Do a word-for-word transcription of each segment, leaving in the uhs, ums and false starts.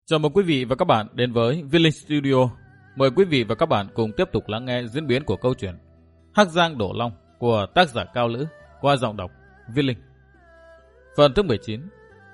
Chào mừng quý vị và các bạn đến với Viết Linh Studio. Mời quý vị và các bạn cùng tiếp tục lắng nghe diễn biến của câu chuyện Hắc Giang Đổ Long của tác giả Cao Lữ qua giọng đọc Viết Linh. Phần thứ mười chín.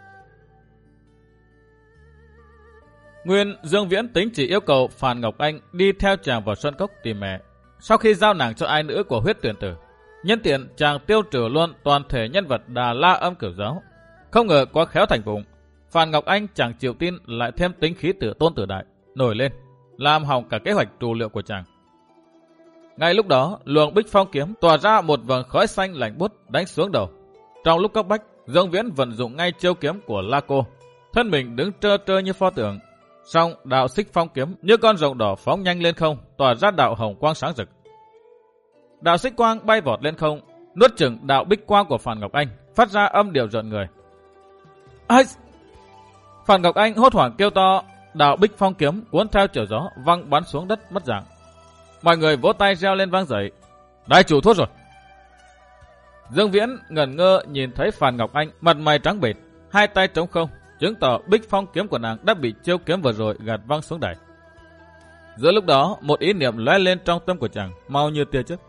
Nguyên Dương Viễn tính chỉ yêu cầu Phan Ngọc Anh đi theo chàng vào Sơn Cốc tìm mẹ. Sau khi giao nàng cho ai nữa của huyết tuyển tử, nhân tiện chàng tiêu trừ luôn toàn thể nhân vật Đà La Âm Cửu Giáo. Không ngờ quá khéo thành vùng, Phan Ngọc Anh chẳng chịu tin lại thêm tính khí tử tôn tử đại nổi lên, làm hỏng cả kế hoạch trù liệu của chàng. Ngay lúc đó, luồng Bích Phong kiếm tỏa ra một vầng khói xanh lạnh buốt đánh xuống đầu. Trong lúc cấp bách, Dương Viễn vận dụng ngay chiêu kiếm của La Cô, thân mình đứng trơ trơ như pho tượng. Song đạo Xích Phong kiếm như con rồng đỏ phóng nhanh lên không, tỏa ra đạo hồng quang sáng rực. Đạo xích quang bay vọt lên không, nuốt chửng đạo bích quang của Phan Ngọc Anh, phát ra âm điệu rợn người. Ai... Phan Ngọc Anh hốt hoảng kêu to, đạo Bích Phong kiếm cuốn theo chiều gió văng bắn xuống đất mất dạng. Mọi người vỗ tay reo lên vang dậy. Đại chủ thốt rồi. Dương Viễn ngẩn ngơ nhìn thấy Phan Ngọc Anh mặt mày trắng bệch, hai tay trống không, chứng tỏ Bích Phong kiếm của nàng đã bị chiêu kiếm vừa rồi gạt văng xuống đài. Giữa lúc đó, một ý niệm lóe lên trong tâm của chàng, mau như tia chớp.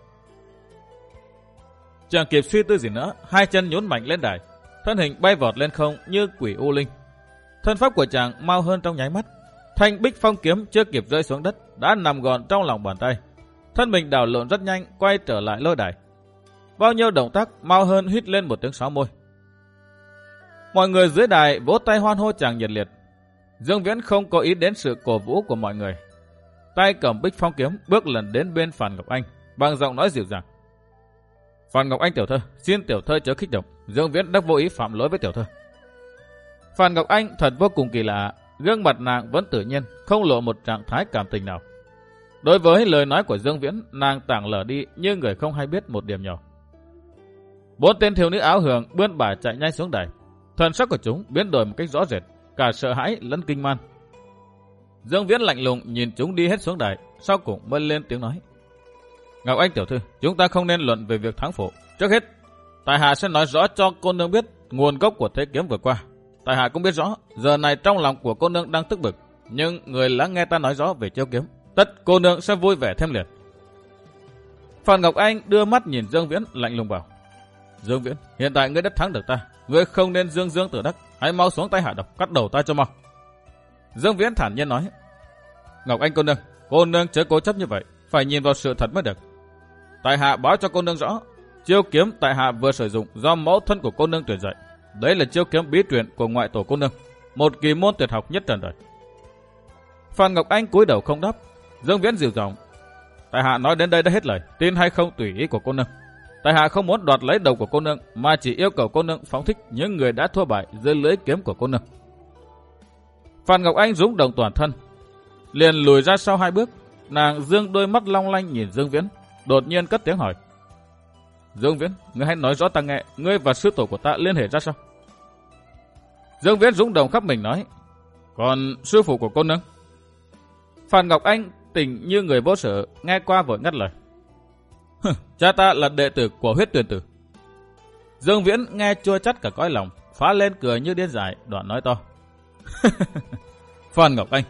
Chàng kịp suy tư gì nữa, hai chân nhún mạnh lên đài, thân hình bay vọt lên không như quỷ u linh. Thân pháp của chàng mau hơn trong nháy mắt, thanh Bích Phong kiếm chưa kịp rơi xuống đất đã nằm gọn trong lòng bàn tay. Thân mình đảo lộn rất nhanh, quay trở lại lôi đài. Bao nhiêu động tác mau hơn huýt lên một tiếng sáo môi. Mọi người dưới đài vỗ tay hoan hô chàng nhiệt liệt. Dương Viễn không có ý đến sự cổ vũ của mọi người, tay cầm Bích Phong kiếm bước lần đến bên Phan Ngọc Anh, bằng giọng nói dịu dàng. Phan Ngọc Anh tiểu thơ, xin tiểu thơ chớ kích động, Dương Viễn đã vô ý phạm lỗi với tiểu thơ. Phan Ngọc Anh thật vô cùng kỳ lạ, gương mặt nàng vẫn tự nhiên, không lộ một trạng thái cảm tình nào. Đối với lời nói của Dương Viễn, nàng tảng lờ đi như người không hay biết một điểm nhỏ. Bốn tên thiếu nữ áo hường bươn bả chạy nhanh xuống đài, thần sắc của chúng biến đổi một cách rõ rệt, cả sợ hãi lẫn kinh man. Dương Viễn lạnh lùng nhìn chúng đi hết xuống đài, sau cùng mới lên tiếng nói. Ngọc Anh tiểu thư, chúng ta không nên luận về việc thắng phụ. Trước hết, tại hạ sẽ nói rõ cho cô nương biết nguồn gốc của thế kiếm vừa qua. Tại hạ cũng biết rõ, giờ này trong lòng của cô nương đang tức bực, nhưng người lắng nghe ta nói rõ về chiêu kiếm, tất cô nương sẽ vui vẻ thêm liệt. Phan Ngọc Anh đưa mắt nhìn Dương Viễn lạnh lùng bảo. Dương Viễn, hiện tại ngươi đã thắng được ta, ngươi không nên dương dương tự đắc, hãy mau xuống tay hạ độc, cắt đầu ta cho mau. Dương Viễn thản nhiên nói. Ngọc Anh cô nương, cô nương chớ cố chấp như vậy, phải nhìn vào sự thật mới được. Tại hạ báo cho cô nương rõ, chiêu kiếm tại hạ vừa sử dụng do mẫu thân của cô nương truyền dạy. Đấy là chiêu kiếm bí truyền của ngoại tổ cô nương, một kỳ môn tuyệt học nhất trần đời. Phan Ngọc Anh cúi đầu không đáp. Dương Viễn dịu giọng. Tại hạ nói đến đây đã hết lời, tin hay không tùy ý của cô nương. Tại hạ không muốn đoạt lấy đầu của cô nương, mà chỉ yêu cầu cô nương phóng thích những người đã thua bại dưới lưỡi kiếm của cô nương. Phan Ngọc Anh rúng động toàn thân, liền lùi ra sau hai bước. Nàng dương đôi mắt long lanh nhìn Dương Viễn, đột nhiên cất tiếng hỏi. Dương Viễn, ngươi hãy nói rõ ta nghe, ngươi và sư tổ của ta liên hệ ra sao? Dương Viễn rúng động khắp mình nói. Còn sư phụ của cô nương? Phan Ngọc Anh tỉnh như người vô sự, nghe qua vội ngắt lời. Cha ta là đệ tử của huyết tuyển tử. Dương Viễn nghe chua chát cả cõi lòng, phá lên cười như điên dại, đoạn nói to. Phan Ngọc Anh.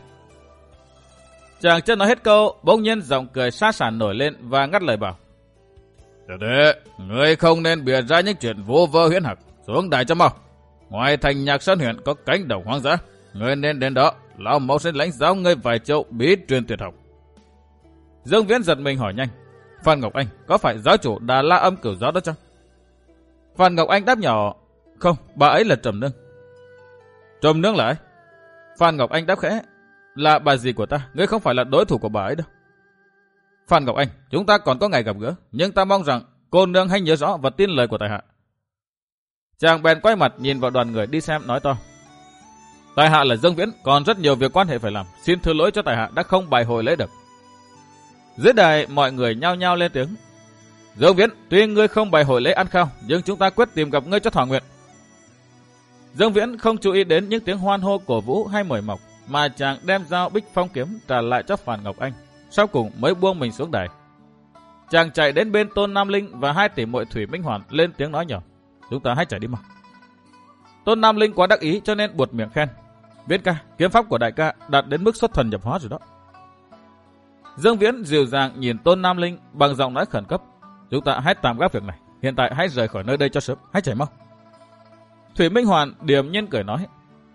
Chàng chưa nói hết câu, bỗng nhiên giọng cười xa xản nổi lên và ngắt lời bảo. Tiểu đệ, ngươi không nên bịa ra những chuyện vô vơ huyễn hạc, xuống đài cho mau. Ngoài thành Nhạc Sơn huyện có cánh đồng hoang dã, ngươi nên đến đó, lão mẫu sẽ lãnh giáo ngươi vài châu bí truyền tuyệt học. Dương Viễn giật mình hỏi nhanh. Phan Ngọc Anh, có phải giáo chủ Đà La Âm Cửu Giáo đó chăng? Phan Ngọc Anh đáp nhỏ. Không, bà ấy là Trầm Nương. Trầm Nương là ai? Phan Ngọc Anh đáp khẽ. Là bà dì của ta, ngươi không phải là đối thủ của bà ấy đâu. Phan Ngọc Anh, chúng ta còn có ngày gặp gỡ, nhưng ta mong rằng cô nương hãy nhớ rõ và tin lời của tại hạ. Chàng bèn quay mặt nhìn vào đoàn người đi xem nói to. Tại hạ là Dương Viễn, còn rất nhiều việc quan hệ phải làm, xin thứ lỗi cho tại hạ đã không bài hồi lễ được. Dưới đài mọi người nhao nhao lên tiếng. Dương Viễn, tuy ngươi không bày hội lễ ăn khao, nhưng chúng ta quyết tìm gặp ngươi cho thỏa nguyện. Dương Viễn không chú ý đến những tiếng hoan hô cổ vũ hay mời mọc, mà chàng đem dao Bích Phong kiếm trả lại cho Phan Ngọc Anh, sau cùng mới buông mình xuống đài. Chàng chạy đến bên Tôn Nam Linh và hai tỷ muội Thủy Minh Hoàn lên tiếng nói nhỏ. Chúng ta hãy chạy đi mau. Tôn Nam Linh quá đắc ý cho nên buột miệng khen. Viễn ca, kiếm pháp của đại ca đạt đến mức xuất thần nhập hóa rồi đó. Dương Viễn dịu dàng nhìn Tôn Nam Linh bằng giọng nói khẩn cấp. Chúng ta hãy tạm gác việc này. Hiện tại hãy rời khỏi nơi đây cho sớm. Hãy chạy mau. Thủy Minh Hoàn điềm nhiên cười nói.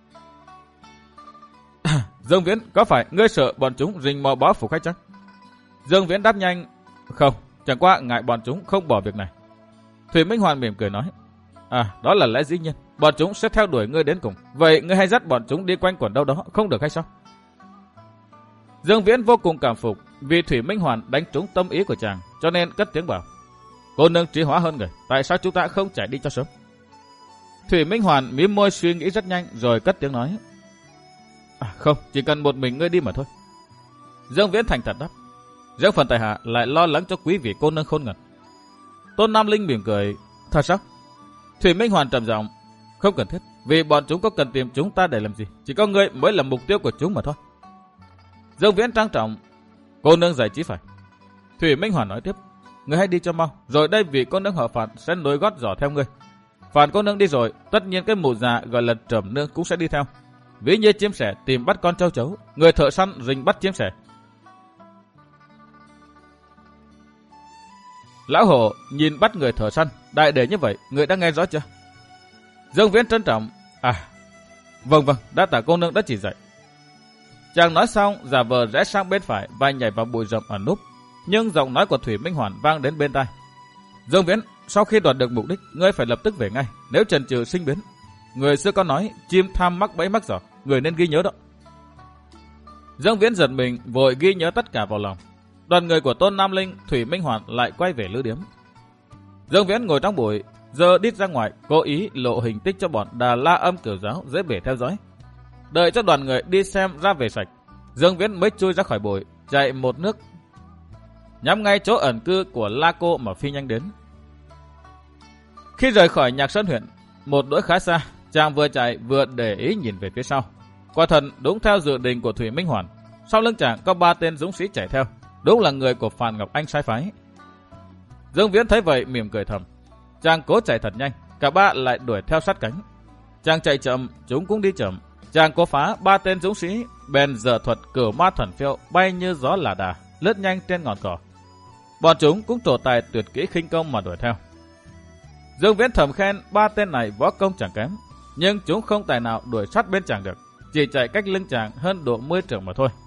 Dương Viễn, có phải ngươi sợ bọn chúng rình mò báo phủ khách chăng? Dương Viễn đáp nhanh. Không, chẳng qua ngại bọn chúng không bỏ việc này. Thủy Minh Hoàn mỉm cười nói. À, đó là lẽ dĩ nhiên. Bọn chúng sẽ theo đuổi ngươi đến cùng. Vậy ngươi hãy dắt bọn chúng đi quanh quẩn đâu đó, không được hay sao? Dương Viễn vô cùng cảm phục vì Thủy Minh Hoàn đánh trúng tâm ý của chàng, cho nên cất tiếng bảo. Cô nương trí hóa hơn người, tại sao chúng ta không chạy đi cho sớm? Thủy Minh Hoàn mím môi suy nghĩ rất nhanh rồi cất tiếng nói. À, không, chỉ cần một mình ngươi đi mà thôi. Dương Viễn thành thật đáp. Riêng phần tại hạ lại lo lắng cho quý vị cô nương khôn ngoan. Tôn Nam Linh mỉm cười. Thật sao? Thủy Minh Hoàn trầm giọng. Không cần thiết, vì bọn chúng có cần tìm chúng ta để làm gì? Chỉ có ngươi mới là mục tiêu của chúng mà thôi. Dương Viễn trang trọng. Cô nương giải trí phải. Thủy Minh Hoàn nói tiếp. Ngươi hãy đi cho mau, rồi đây vị cô nương họ Phàn sẽ nối gót giỏ theo ngươi. Phàn cô nương đi rồi, tất nhiên cái mụ già gọi là Trầm nương cũng sẽ đi theo. Ví như chim sẻ tìm bắt con châu chấu, người thợ săn rình bắt chim sẻ. Lão hổ nhìn bắt người thợ săn, đại để như vậy, người đã nghe rõ chưa? Dương Viễn trân trọng. À, vâng vâng, đã tạ cô nương đã chỉ dạy. Chàng nói xong, giả vờ rẽ sang bên phải và nhảy vào bụi rậm ẩn núp. Nhưng giọng nói của Thủy Minh Hoàn vang đến bên tai. Dương Viễn, sau khi đoạt được mục đích, ngươi phải lập tức về ngay. Nếu chần chừ sinh biến, người xưa có nói chim tham mắc bẫy mắc giỏ, người nên ghi nhớ đó. Dương Viễn giật mình, vội ghi nhớ tất cả vào lòng. Đoàn người của Tôn Nam Linh, Thủy Minh Hoàn lại quay về lữ điếm. Dương Viễn ngồi trong bụi, giờ đít ra ngoài, cố ý lộ hình tích cho bọn Đà La Âm Cửu Giáo dễ bể theo dõi. Đợi cho đoàn người đi xem ra về sạch, Dương Viễn mới chui ra khỏi bụi, chạy một nước, nhắm ngay chỗ ẩn cư của La Cô mà phi nhanh đến. Khi rời khỏi Nhạc Sơn huyện, một đỗi khá xa, chàng vừa chạy vừa để ý nhìn về phía sau. Quả thật đúng theo dự định của Thủy Minh Hoàn, sau lưng chàng có ba tên dũng sĩ chạy theo, đúng là người của Phàn Ngọc Anh sai phái. Dương Viễn thấy vậy mỉm cười thầm. Chàng cố chạy thật nhanh, cả ba lại đuổi theo sát cánh. Chàng chạy chậm, chúng cũng đi chậm. Chàng cố phá ba tên dũng sĩ, bèn dở thuật Cửu Ma Thần Phiêu bay như gió là đà, lướt nhanh trên ngọn cỏ. Bọn chúng cũng trổ tài tuyệt kỹ khinh công mà đuổi theo. Dương Viễn thầm khen ba tên này võ công chẳng kém, nhưng chúng không tài nào đuổi sát bên chàng được, chỉ chạy cách lưng chàng hơn độ mười trượng mà thôi.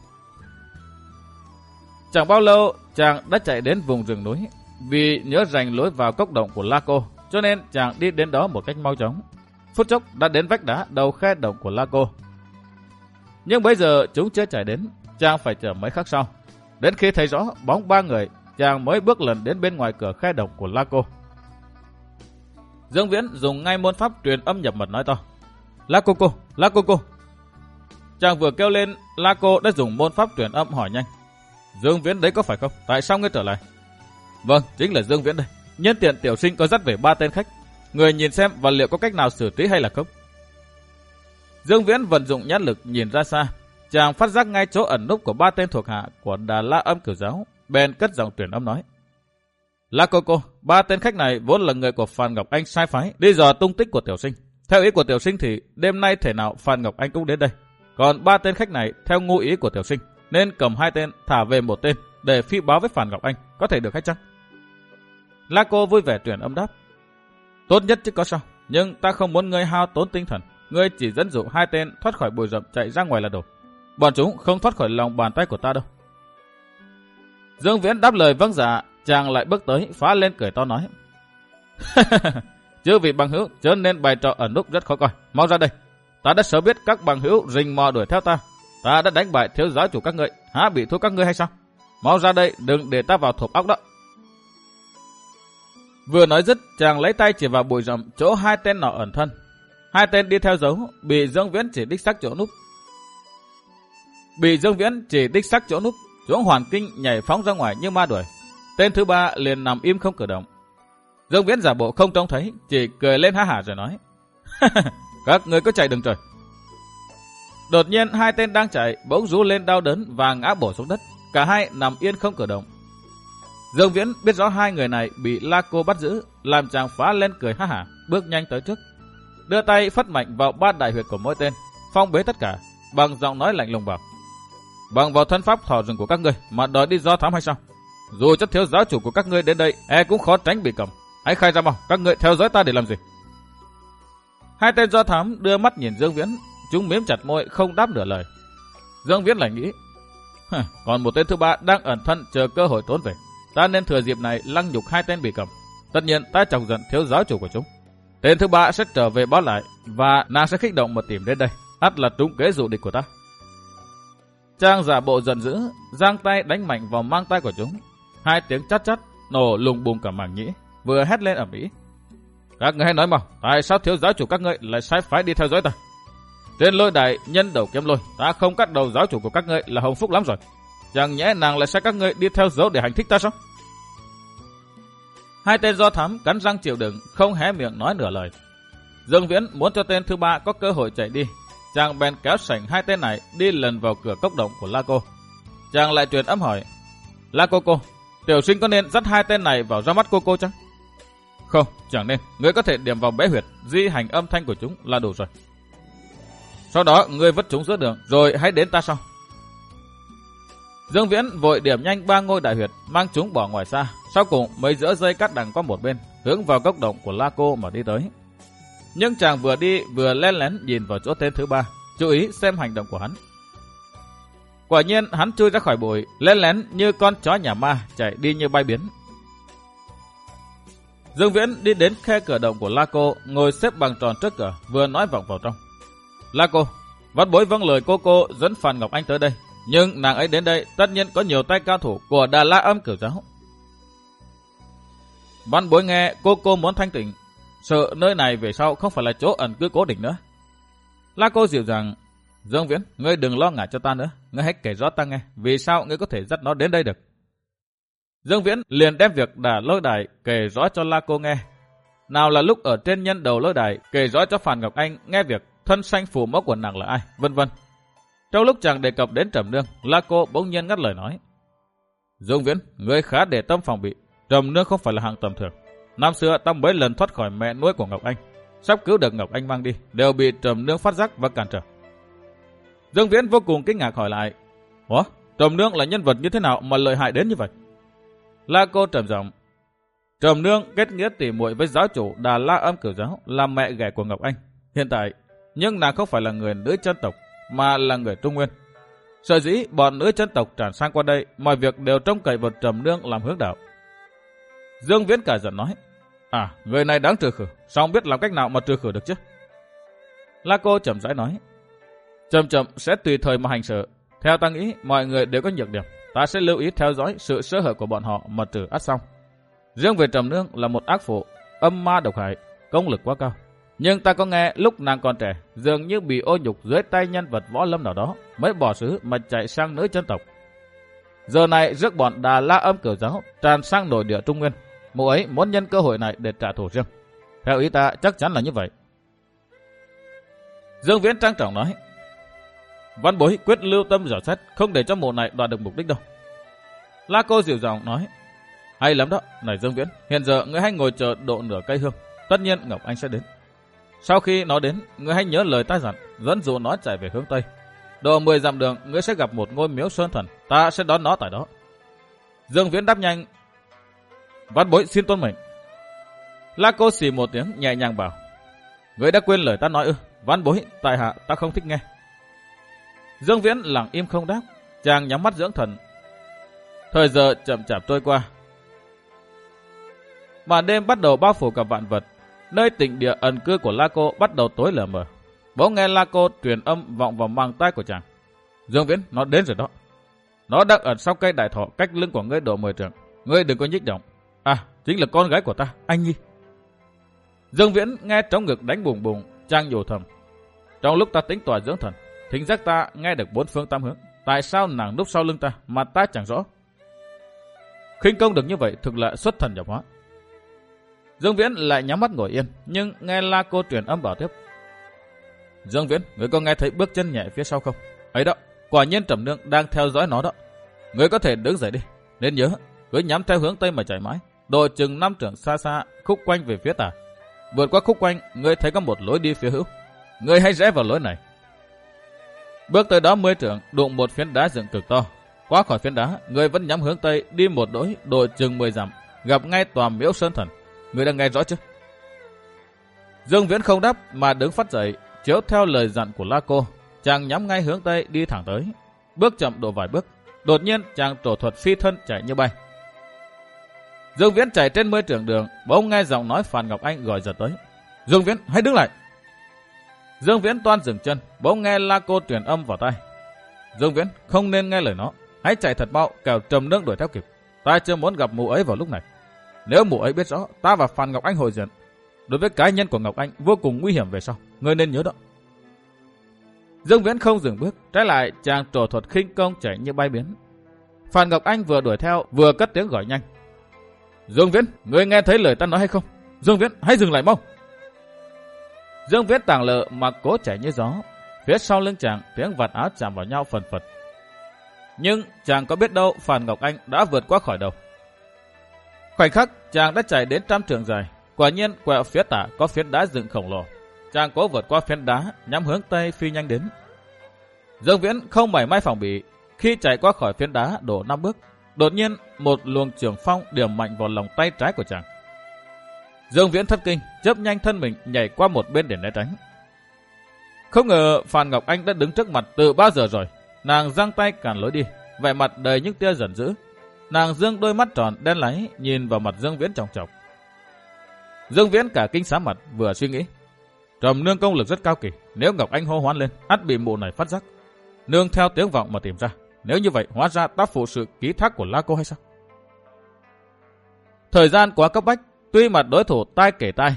Chẳng bao lâu, chàng đã chạy đến vùng rừng núi. Vì nhớ rành lối vào cốc động của La Cô, cho nên chàng đi đến đó một cách mau chóng. Phút chốc đã đến vách đá đầu khe động của La Cô. Nhưng bây giờ chúng chưa chạy đến, chàng phải chờ mấy khắc sau. Đến khi thấy rõ bóng ba người, chàng mới bước lần đến bên ngoài cửa khe động của La Cô. Dương Viễn dùng ngay môn pháp truyền âm nhập mật nói to. La Cô cô, La Cô cô. Chàng vừa kêu lên, La Cô đã dùng môn pháp truyền âm hỏi nhanh. Dương Viễn đấy có phải không? Tại sao ngươi trở lại? Vâng, chính là Dương Viễn đây. Nhân tiện tiểu sinh có dắt về ba tên khách. Người nhìn xem và liệu có cách nào xử trí hay là không? Dương Viễn vận dụng nhãn lực nhìn ra xa. Chàng phát giác ngay chỗ ẩn núp của ba tên thuộc hạ của Đà La Âm Cửu Giáo. Bèn cất giọng truyền âm nói. La cô cô, ba tên khách này vốn là người của Phàn Ngọc Anh sai phái, đi dò tung tích của tiểu sinh. Theo ý của tiểu sinh thì đêm nay thể nào Phàn Ngọc Anh cũng đến đây. Còn ba tên khách này theo ngu ý của tiểu sinh, nên cầm hai tên thả về một tên để phi báo với Phàn Ngọc Anh, có thể được hay chăng? La cô vui vẻ truyền âm đáp. Tốt nhất chứ có sao, nhưng ta không muốn ngươi hao tốn tinh thần. Ngươi chỉ dẫn dụ hai tên thoát khỏi bụi rậm chạy ra ngoài là đủ. Bọn chúng không thoát khỏi lòng bàn tay của ta đâu. Dương Viễn đáp lời vâng dạ. Chàng lại bước tới phá lên cười to nói. Chứ vị bằng hữu chớ nên bày trò ẩn núp rất khó coi. Mau ra đây. Ta đã sớm biết các bằng hữu rình mò đuổi theo ta. Ta đã đánh bại thiếu giáo chủ các ngươi, há bị thua các ngươi hay sao? Mau ra đây, đừng để ta vào thộp óc đó. Vừa nói dứt, chàng lấy tay chỉ vào bụi rậm chỗ hai tên nọ ẩn thân. Hai tên đi theo dấu, bị Dương Viễn chỉ đích xác chỗ núp. Bị Dương Viễn chỉ đích xác chỗ núp, chúng hoàn kinh nhảy phóng ra ngoài như ma đuổi. Tên thứ ba liền nằm im không cử động. Dương Viễn giả bộ không trông thấy, chỉ cười lên ha hả rồi nói. Các người cứ chạy đừng trời. Đột nhiên hai tên đang chạy bỗng rú lên đau đớn và ngã bổ xuống đất. Cả hai nằm yên không cử động. Dương Viễn biết rõ hai người này bị La Cô bắt giữ, làm chàng phá lên cười ha hả, bước nhanh tới trước, đưa tay phất mạnh vào ba đại huyệt của mỗi tên, phong bế tất cả, bằng giọng nói lạnh lùng bảo: bằng vào thân pháp thỏ rừng của các ngươi mà đòi đi do thám hay sao? Dù chất thiếu giáo chủ của các ngươi đến đây, e cũng khó tránh bị cầm. Hãy khai ra mau, các ngươi theo dõi ta để làm gì? Hai tên do thám đưa mắt nhìn Dương Viễn, chúng mím chặt môi không đáp nửa lời. Dương Viễn lại nghĩ, còn một tên thứ ba đang ẩn thân chờ cơ hội trốn về. Ta nên thừa dịp này lăng nhục hai tên bị cầm. Tất nhiên ta chọc giận thiếu giáo chủ của chúng. Tên thứ ba sẽ trở về báo lại và nàng sẽ kích động mà tìm đến đây. Ắt là trúng kế dụ địch của ta. Chàng giả bộ giận dữ, giang tay đánh mạnh vào mang tay của chúng. Hai tiếng chát chát nổ lùng bùng cả màng nhĩ, vừa hét lên ầm ĩ. Các ngươi hãy nói mau, tại sao thiếu giáo chủ các ngươi lại sai phái đi theo dõi ta? Trên lôi đài nhân đầu kiếm lôi, ta không cắt đầu giáo chủ của các ngươi là hồng phúc lắm rồi. Chẳng nhẽ nàng lại sai các ngươi đi theo dấu để hành thích ta sao? Hai tên do thám cắn răng chịu đựng, không hé miệng nói nửa lời. Dương Viễn muốn cho tên thứ ba có cơ hội chạy đi, chàng bèn kéo sảnh hai tên này đi lần vào cửa cốc động của La Cô. Chàng lại truyền âm hỏi: La cô cô, tiểu sinh có nên dắt hai tên này vào ra mắt cô cô chăng? Không, chẳng nên. Ngươi có thể điểm vào bế huyệt, di hành âm thanh của chúng là đủ rồi. Sau đó ngươi vứt chúng giữa đường, rồi hãy đến ta sau. Dương Viễn vội điểm nhanh ba ngôi đại huyệt, mang chúng bỏ ngoài xa. Sau cùng mới dỡ dây cắt đằng qua một bên, hướng vào cốc động của La Cô mà đi tới. Nhưng chàng vừa đi vừa len lén nhìn vào chỗ tên thứ ba, chú ý xem hành động của hắn. Quả nhiên hắn chui ra khỏi bụi, len lén như con chó nhà ma, chạy đi như bay biến. Dương Viễn đi đến khe cửa động của La Cô, ngồi xếp bằng tròn trước cửa, vừa nói vọng vào trong. La cô, Văn Bối vâng lời cô cô dẫn Phan Ngọc Anh tới đây, nhưng nàng ấy đến đây tất nhiên có nhiều tay cao thủ của Đà La Âm Cửu Giáo. Văn Bối nghe cô cô muốn thanh tịnh, sợ nơi này về sau không phải là chỗ ẩn cư cố định nữa. La cô dịu dàng: Dương Viễn, ngươi đừng lo ngại cho ta nữa, ngươi hãy kể rõ ta nghe, vì sao ngươi có thể dắt nó đến đây được. Dương Viễn liền đem việc đả lôi đài kể rõ cho La cô nghe. Nào là lúc ở trên nhân đầu lôi đài kể rõ cho Phan Ngọc Anh nghe việc thân sanh phù mẫu của nàng là ai, vân vân. Trong lúc chàng đề cập đến Trầm Nương, La cô bỗng nhiên ngắt lời nói: Dương Viễn, ngươi khá để tâm phòng bị. Trầm Nương không phải là hạng tầm thường. Năm xưa ta mấy lần thoát khỏi mẹ nuôi của Ngọc Anh, sắp cứu được Ngọc Anh mang đi, đều bị Trầm Nương phát giác và cản trở. Dương Viễn vô cùng kinh ngạc hỏi lại: Ủa, Trầm Nương là nhân vật như thế nào mà lợi hại đến như vậy? La cô trầm giọng: Trầm Nương kết nghĩa tỉ muội với giáo chủ Đà La Âm Cửu Giáo, là mẹ ghẻ của Ngọc Anh. Hiện tại, nhưng nàng không phải là người nữ chân tộc, mà là người Trung Nguyên. Sở dĩ bọn nữ chân tộc tràn sang qua đây, mọi việc đều trông cậy vào Trầm Nương làm hướng đạo. Dương Viễn cả giận nói: À, người này đáng trừ khử, sao không biết làm cách nào mà trừ khử được chứ? La cô chậm rãi nói: Chậm chậm sẽ tùy thời mà hành sự. Theo ta nghĩ, mọi người đều có nhược điểm, ta sẽ lưu ý theo dõi sự sơ hở của bọn họ mà trừ ắt xong. Riêng về Trầm Nương là một ác phụ, âm ma độc hại, công lực quá cao. Nhưng ta có nghe lúc nàng còn trẻ, dường như bị ô nhục dưới tay nhân vật võ lâm nào đó, mới bỏ xứ mà chạy sang nữ chân tộc. Giờ này rước bọn Đà La Âm Cửu Giáo tràn sang nội địa Trung Nguyên, mụ ấy muốn nhân cơ hội này để trả thù riêng. Theo ý ta chắc chắn là như vậy. Dương Viễn trang trọng nói: Văn Bối quyết lưu tâm dò xét, không để cho mụ này đoạt được mục đích đâu. La cô dịu dàng nói: Hay lắm đó. Này Dương Viễn, hiện giờ ngươi hãy ngồi chờ độ nửa cây hương, tất nhiên Ngọc Anh sẽ đến. Sau khi nó đến, ngươi hãy nhớ lời ta dặn, dẫn dụ nó chạy về hướng Tây. Độ mười dặm đường, ngươi sẽ gặp một ngôi miếu sơn thần, ta sẽ đón nó tại đó. Dương Viễn đáp nhanh: Văn Bối xin tuân mệnh. La cô xì một tiếng nhẹ nhàng bảo: Ngươi đã quên lời ta nói ư? Văn Bối, tại hạ ta không thích nghe. Dương Viễn lặng im không đáp, chàng nhắm mắt dưỡng thần. Thời giờ chậm chạp trôi qua. Màn đêm bắt đầu bao phủ cả vạn vật. Nơi tịnh địa ẩn cư của La cô bắt đầu tối lờ mờ. Bỗng nghe La cô truyền âm vọng vào màng tai của chàng: Dương Viễn, nó đến rồi đó. Nó đang ẩn sau cây đại thọ cách lưng của ngươi độ mười trượng. Ngươi đừng có nhích động. À, chính là con gái của ta, Anh Nhi. Dương Viễn nghe trống ngực đánh bùng bùng, chàng nhủ thầm: Trong lúc ta tính tỏa dưỡng thần, thính giác ta nghe được bốn phương tám hướng. Tại sao nàng núp sau lưng ta mà ta chẳng rõ? Khinh công được như vậy thực là xuất thần nhập hóa. Dương Viễn lại nhắm mắt ngồi yên, nhưng nghe La cô truyền âm bảo tiếp: Dương Viễn, ngươi có nghe thấy bước chân nhẹ phía sau không? Ấy đó, quả nhiên Trầm Nương đang theo dõi nó đó. Ngươi có thể đứng dậy đi. Nên nhớ, cứ nhắm theo hướng Tây mà chạy mãi, độ chừng năm trượng xa xa, khúc quanh về phía tả. Vượt qua khúc quanh, ngươi thấy có một lối đi phía hữu. Ngươi hãy rẽ vào lối này. Bước tới đó mươi trượng, đụng một phiến đá dựng cực to. Qua khỏi phiến đá, người vẫn nhắm hướng tây đi một đỗi, độ chừng mười dặm, gặp ngay tòa miếu Sơn Thần. Người đang nghe rõ chứ? Dương Viễn không đáp mà đứng phát dậy, chiếu theo lời dặn của La Cô, chàng nhắm ngay hướng tây đi thẳng tới. Bước chậm độ vài bước, đột nhiên chàng trổ thuật phi thân chạy như bay. Dương Viễn chạy trên mươi trượng đường, bỗng nghe giọng nói Phan Ngọc Anh gọi giật tới. Dương Viễn, hãy đứng lại. Dương Viễn toan dừng chân, bỗng nghe La Cô truyền âm vào tai. Dương Viễn, không nên nghe lời nó, hãy chạy thật mau, kẻo Trầm Nương đuổi theo kịp. Ta chưa muốn gặp mụ ấy vào lúc này. Nếu mụ ấy biết rõ ta và Phan Ngọc Anh hội diện, đối với cá nhân của Ngọc Anh vô cùng nguy hiểm về sau, ngươi nên nhớ đó. Dương Viễn không dừng bước, trái lại chàng trổ thuật khinh công chạy như bay biến. Phan Ngọc Anh vừa đuổi theo vừa cất tiếng gọi nhanh. Dương Viễn, ngươi nghe thấy lời ta nói hay không? Dương Viễn, hãy dừng lại mau. Dương Viễn tàng lợ mà cố chạy như gió. Phía sau lưng chàng tiếng vạt áo chạm vào nhau phần phật. Nhưng chàng có biết đâu Phan Ngọc Anh đã vượt qua khỏi đầu. Khoảnh khắc chàng đã chạy đến trăm trượng dài. Quả nhiên quẹo phía tả có phiến đá dựng khổng lồ. Chàng cố vượt qua phiến đá nhắm hướng tây phi nhanh đến. Dương Viễn không mảy may phòng bị. Khi chạy qua khỏi phiến đá đổ năm bước, đột nhiên một luồng trường phong điểm mạnh vào lòng tay trái của chàng. Dương Viễn thất kinh, chớp nhanh thân mình nhảy qua một bên để né tránh. Không ngờ Phan Ngọc Anh đã đứng trước mặt từ bao giờ rồi. Nàng giang tay cản lối đi, vẻ mặt đầy những tia giận dữ. Nàng dương đôi mắt tròn đen láy nhìn vào mặt Dương Viễn chòng chọc. Dương Viễn cả kinh xám mặt, vừa suy nghĩ. Trầm Nương công lực rất cao kỳ, nếu Ngọc Anh hô hoán lên, ắt bị mụ này phát giác. Nương theo tiếng vọng mà tìm ra. Nếu như vậy, hóa ra ta phụ sự ký thác của La Cô hay sao? Thời gian quá cấp bách, tuy mặt đối thủ tai kể tai,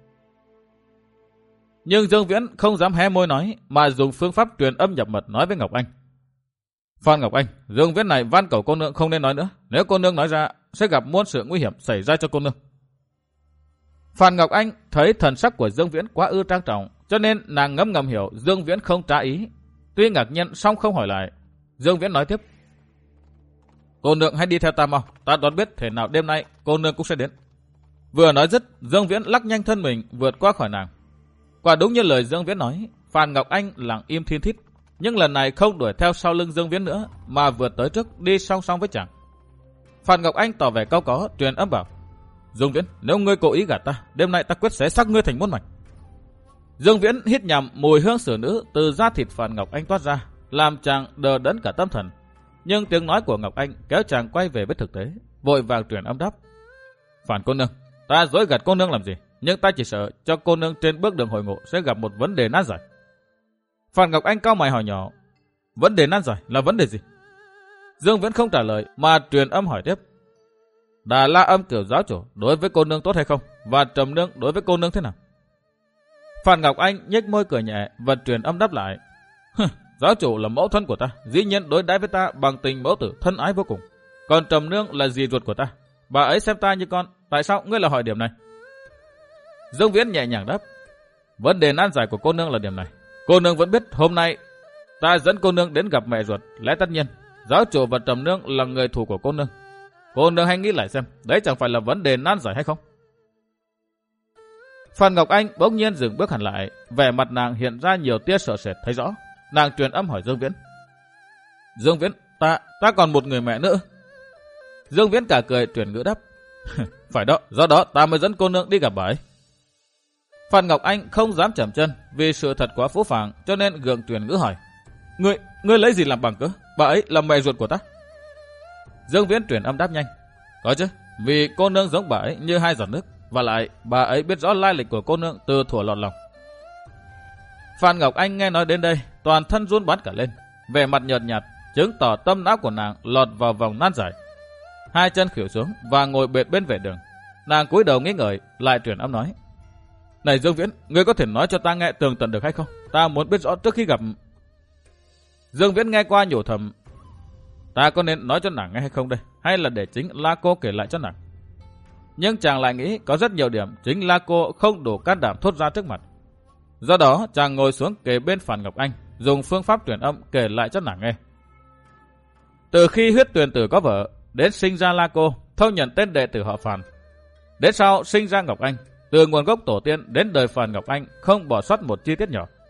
nhưng Dương Viễn không dám hé môi nói, mà dùng phương pháp truyền âm nhập mật nói với Ngọc Anh. Phan Ngọc Anh, Dương Viễn này van cầu cô nương không nên nói nữa. Nếu cô nương nói ra, sẽ gặp muôn sự nguy hiểm xảy ra cho cô nương. Phan Ngọc Anh thấy thần sắc của Dương Viễn quá ư trang trọng, cho nên nàng ngấm ngầm hiểu Dương Viễn không trả ý. Tuy ngạc nhiên song không hỏi lại. Dương Viễn nói tiếp. Cô nương hãy đi theo ta mau, ta đoán biết thể nào đêm nay cô nương cũng sẽ đến. Vừa nói dứt, Dương Viễn lắc nhanh thân mình vượt qua khỏi nàng. Quả đúng như lời Dương Viễn nói, Phan Ngọc Anh lặng im thiên thít, nhưng lần này không đuổi theo sau lưng Dương Viễn nữa, mà vượt tới trước đi song song với chàng. Phan Ngọc Anh tỏ vẻ cau có, truyền âm bảo. Dương Viễn, nếu ngươi cố ý gạt ta, đêm nay ta quyết xé xác ngươi thành muôn mảnh. Dương Viễn hít nhằm mùi hương xử nữ từ da thịt Phan Ngọc Anh toát ra, làm chàng đờ đẫn cả tâm thần. Nhưng tiếng nói của Ngọc Anh kéo chàng quay về với thực tế, vội vàng truyền âm đáp. Phan cô nương, ta dối gạt cô nương làm gì, nhưng ta chỉ sợ cho cô nương trên bước đường hội ngộ sẽ gặp một vấn đề nan giải. Phan Ngọc Anh cau mày hỏi nhỏ. Vấn đề nan giải là vấn đề gì? Dương Viễn không trả lời mà truyền âm hỏi tiếp. Đà La Âm Cửu giáo chủ đối với cô nương tốt hay không, và Trầm Nương đối với cô nương thế nào? Phan Ngọc Anh nhếch môi cười nhẹ và truyền âm đáp lại. Giáo chủ là mẫu thân của ta, dĩ nhiên đối đãi với ta bằng tình mẫu tử thân ái vô cùng. Còn Trầm Nương là dì ruột của ta, bà ấy xem ta như con. Tại sao ngươi lại hỏi điểm này? Dương Viễn nhẹ nhàng đáp. Vấn đề nan giải của cô nương là điểm này. Cô nương vẫn biết hôm nay ta dẫn cô nương đến gặp mẹ ruột, lẽ tất nhiên giáo chủ và Trầm Nương là người thù của cô nương. Cô nương hãy nghĩ lại xem, đấy chẳng phải là vấn đề nan giải hay không? Phan Ngọc Anh bỗng nhiên dừng bước hẳn lại, vẻ mặt nàng hiện ra nhiều tia sợ sệt thấy rõ. Nàng truyền âm hỏi Dương Viễn. Dương Viễn, ta, ta còn một người mẹ nữa. Dương Viễn cả cười truyền ngữ đáp. Phải đó, do đó ta mới dẫn cô nương đi gặp bà ấy. Phan Ngọc Anh không dám chậm chân vì sự thật quá phũ phàng, cho nên gượng truyền ngữ hỏi. Ngươi, ngươi lấy gì làm bằng cớ? Bà ấy là mẹ ruột của ta. Dương Viễn truyền âm đáp nhanh. Có chứ, vì cô nương giống bà ấy như hai giọt nước, và lại bà ấy biết rõ lai lịch của cô nương từ thuở lọt lòng. Phan Ngọc Anh nghe nói đến đây, toàn thân run bắn cả lên, vẻ mặt nhợt nhạt, chứng tỏ tâm não của nàng lọt vào vòng nan giải. Hai chân khuỵu xuống và ngồi bệt bên vệ đường. Nàng cúi đầu nghĩ ngợi, lại truyền âm nói. Này Dương Viễn, ngươi có thể nói cho ta nghe tường tận được hay không? Ta muốn biết rõ trước khi gặp. Dương Viễn nghe qua nhủ thầm. Ta có nên nói cho nàng nghe hay không đây? Hay là để chính La Cô kể lại cho nàng? Nhưng chàng lại nghĩ có rất nhiều điểm chính La Cô không đủ can đảm thốt ra trước mặt. Do đó chàng ngồi xuống kề bên Phan Ngọc Anh, dùng phương pháp truyền âm kể lại cho nàng nghe. Từ khi Huyết Tuyền Tử có vợ, đến sinh ra La Cô, thâu nhận tên đệ tử họ Phan. Đến sau sinh ra Ngọc Anh, từ nguồn gốc tổ tiên đến đời Phan Ngọc Anh không bỏ sót một chi tiết nhỏ.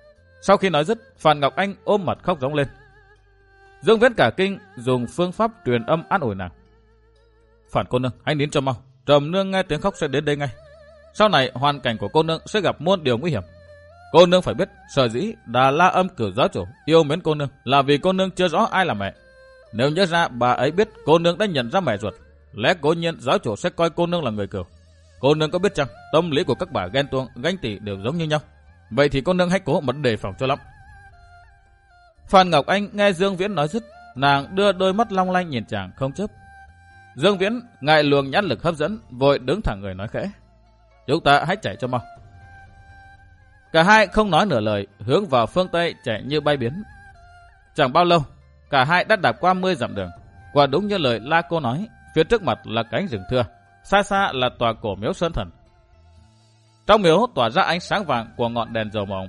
Sau khi nói dứt, Phan Ngọc Anh ôm mặt khóc rống lên. Dương Viễn cả kinh, dùng phương pháp truyền âm an ủi nàng. Phản cô nương, hãy nín cho mau. Trầm nương nghe tiếng khóc sẽ đến đây ngay. Sau này hoàn cảnh của cô nương sẽ gặp muôn điều nguy hiểm. Cô nương phải biết, sở dĩ Đà La Âm Cửu giáo chủ yêu mến cô nương là vì cô nương chưa rõ ai là mẹ. Nếu nhớ ra bà ấy biết cô nương đã nhận ra mẹ ruột, lẽ cố nhiên giáo chủ sẽ coi cô nương là người cừu. Cô nương có biết chăng, tâm lý của các bà ghen tuông, ganh tị đều giống như nhau. Vậy thì cô nương hãy cố mật đề phòng cho lắm. Phan Ngọc Anh nghe Dương Viễn nói dứt, nàng đưa đôi mắt long lanh nhìn chàng không chớp. Dương Viễn ngại luồng nhãn lực hấp dẫn, vội đứng thẳng người nói khẽ. Chúng ta hãy chạy cho mau. Cả hai không nói nửa lời, hướng vào phương Tây chạy như bay biến. Chẳng bao lâu, cả hai đã đạp qua mươi dặm đường. Quả đúng như lời La Cô nói, phía trước mặt là cánh rừng thưa, xa xa là tòa cổ miếu Sơn Thần. Trong miếu tỏa ra ánh sáng vàng của ngọn đèn dầu mỏng.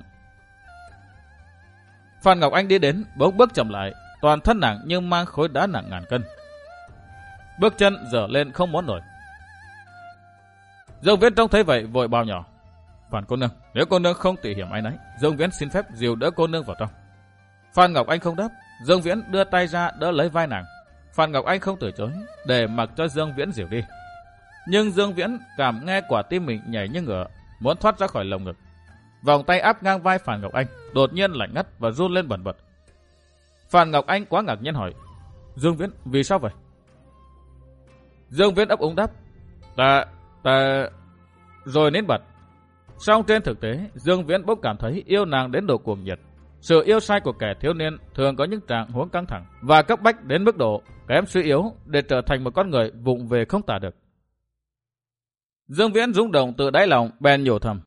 Phan Ngọc Anh đi đến, bỗng bước chậm lại, toàn thân nàng như mang khối đá nặng ngàn cân. Bước chân dở lên không muốn nổi. Dương Viễn trông thấy vậy vội bao nhỏ. Phan cô nương, nếu cô nương không tỉ hiểm ai nấy, Dương Viễn xin phép dìu đỡ cô nương vào trong. Phan Ngọc Anh không đáp, Dương Viễn đưa tay ra đỡ lấy vai nàng. Phan Ngọc Anh không từ chối, để mặc cho Dương Viễn dìu đi. Nhưng Dương Viễn cảm nghe quả tim mình nhảy như ngựa, muốn thoát ra khỏi lồng ngực. Vòng tay áp ngang vai Phan Ngọc Anh, đột nhiên lạnh ngắt và run lên bần bật. Phan Ngọc Anh quá ngạc nhiên hỏi, Dương Viễn, vì sao vậy? Dương Viễn ấp úng đáp, ta, ta... rồi nín bật. Song trên thực tế, Dương Viễn bỗng cảm thấy yêu nàng đến độ cuồng nhiệt. Sự yêu sai của kẻ thiếu niên thường có những trạng huống căng thẳng và cấp bách đến mức độ kém suy yếu để trở thành một con người vụng về không tả được. Dương Viễn rung động từ đáy lòng, bèn nhủ thầm.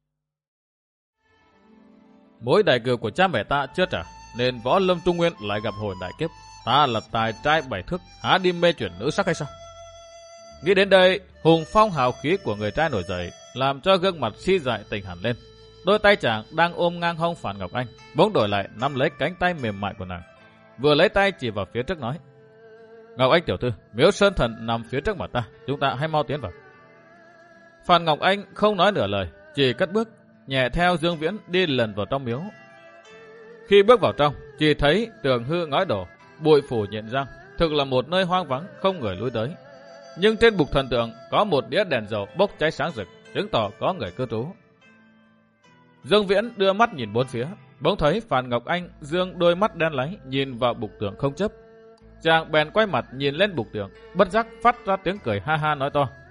Mối đại cừu của cha mẹ ta chưa trả, nên võ lâm Trung Nguyên lại gặp hồi đại kiếp. Ta là tài trai bảy thước, há đi mê chuyển nữ sắc hay sao? Nghĩ đến đây, hùng phong hào khí của người trai nổi dậy, làm cho gương mặt si dại tỉnh hẳn lên. Đôi tay chàng đang ôm ngang hông Phan Ngọc Anh, bỗng đổi lại nắm lấy cánh tay mềm mại của nàng, vừa lấy tay chỉ vào phía trước nói: Ngọc Anh tiểu thư, miếu Sơn Thần nằm phía trước mặt ta, chúng ta hãy mau tiến vào. Phan Ngọc Anh không nói nửa lời, chỉ cất bước nhẹ theo Dương Viễn đi lần vào trong miếu. Khi bước vào trong, chỉ thấy tường hư ngói đổ, bụi phủ nhện răng, thực là một nơi hoang vắng không người lui tới. Nhưng trên bục thần tượng có một đĩa đèn dầu bốc cháy sáng rực, chứng tỏ có người cư trú. Dương Viễn đưa mắt nhìn bốn phía, bỗng thấy Phan Ngọc Anh dương đôi mắt đen láy nhìn vào bục tượng không chớp. Chàng bèn quay mặt nhìn lên bục tượng, bất giác phát ra tiếng cười ha ha nói to: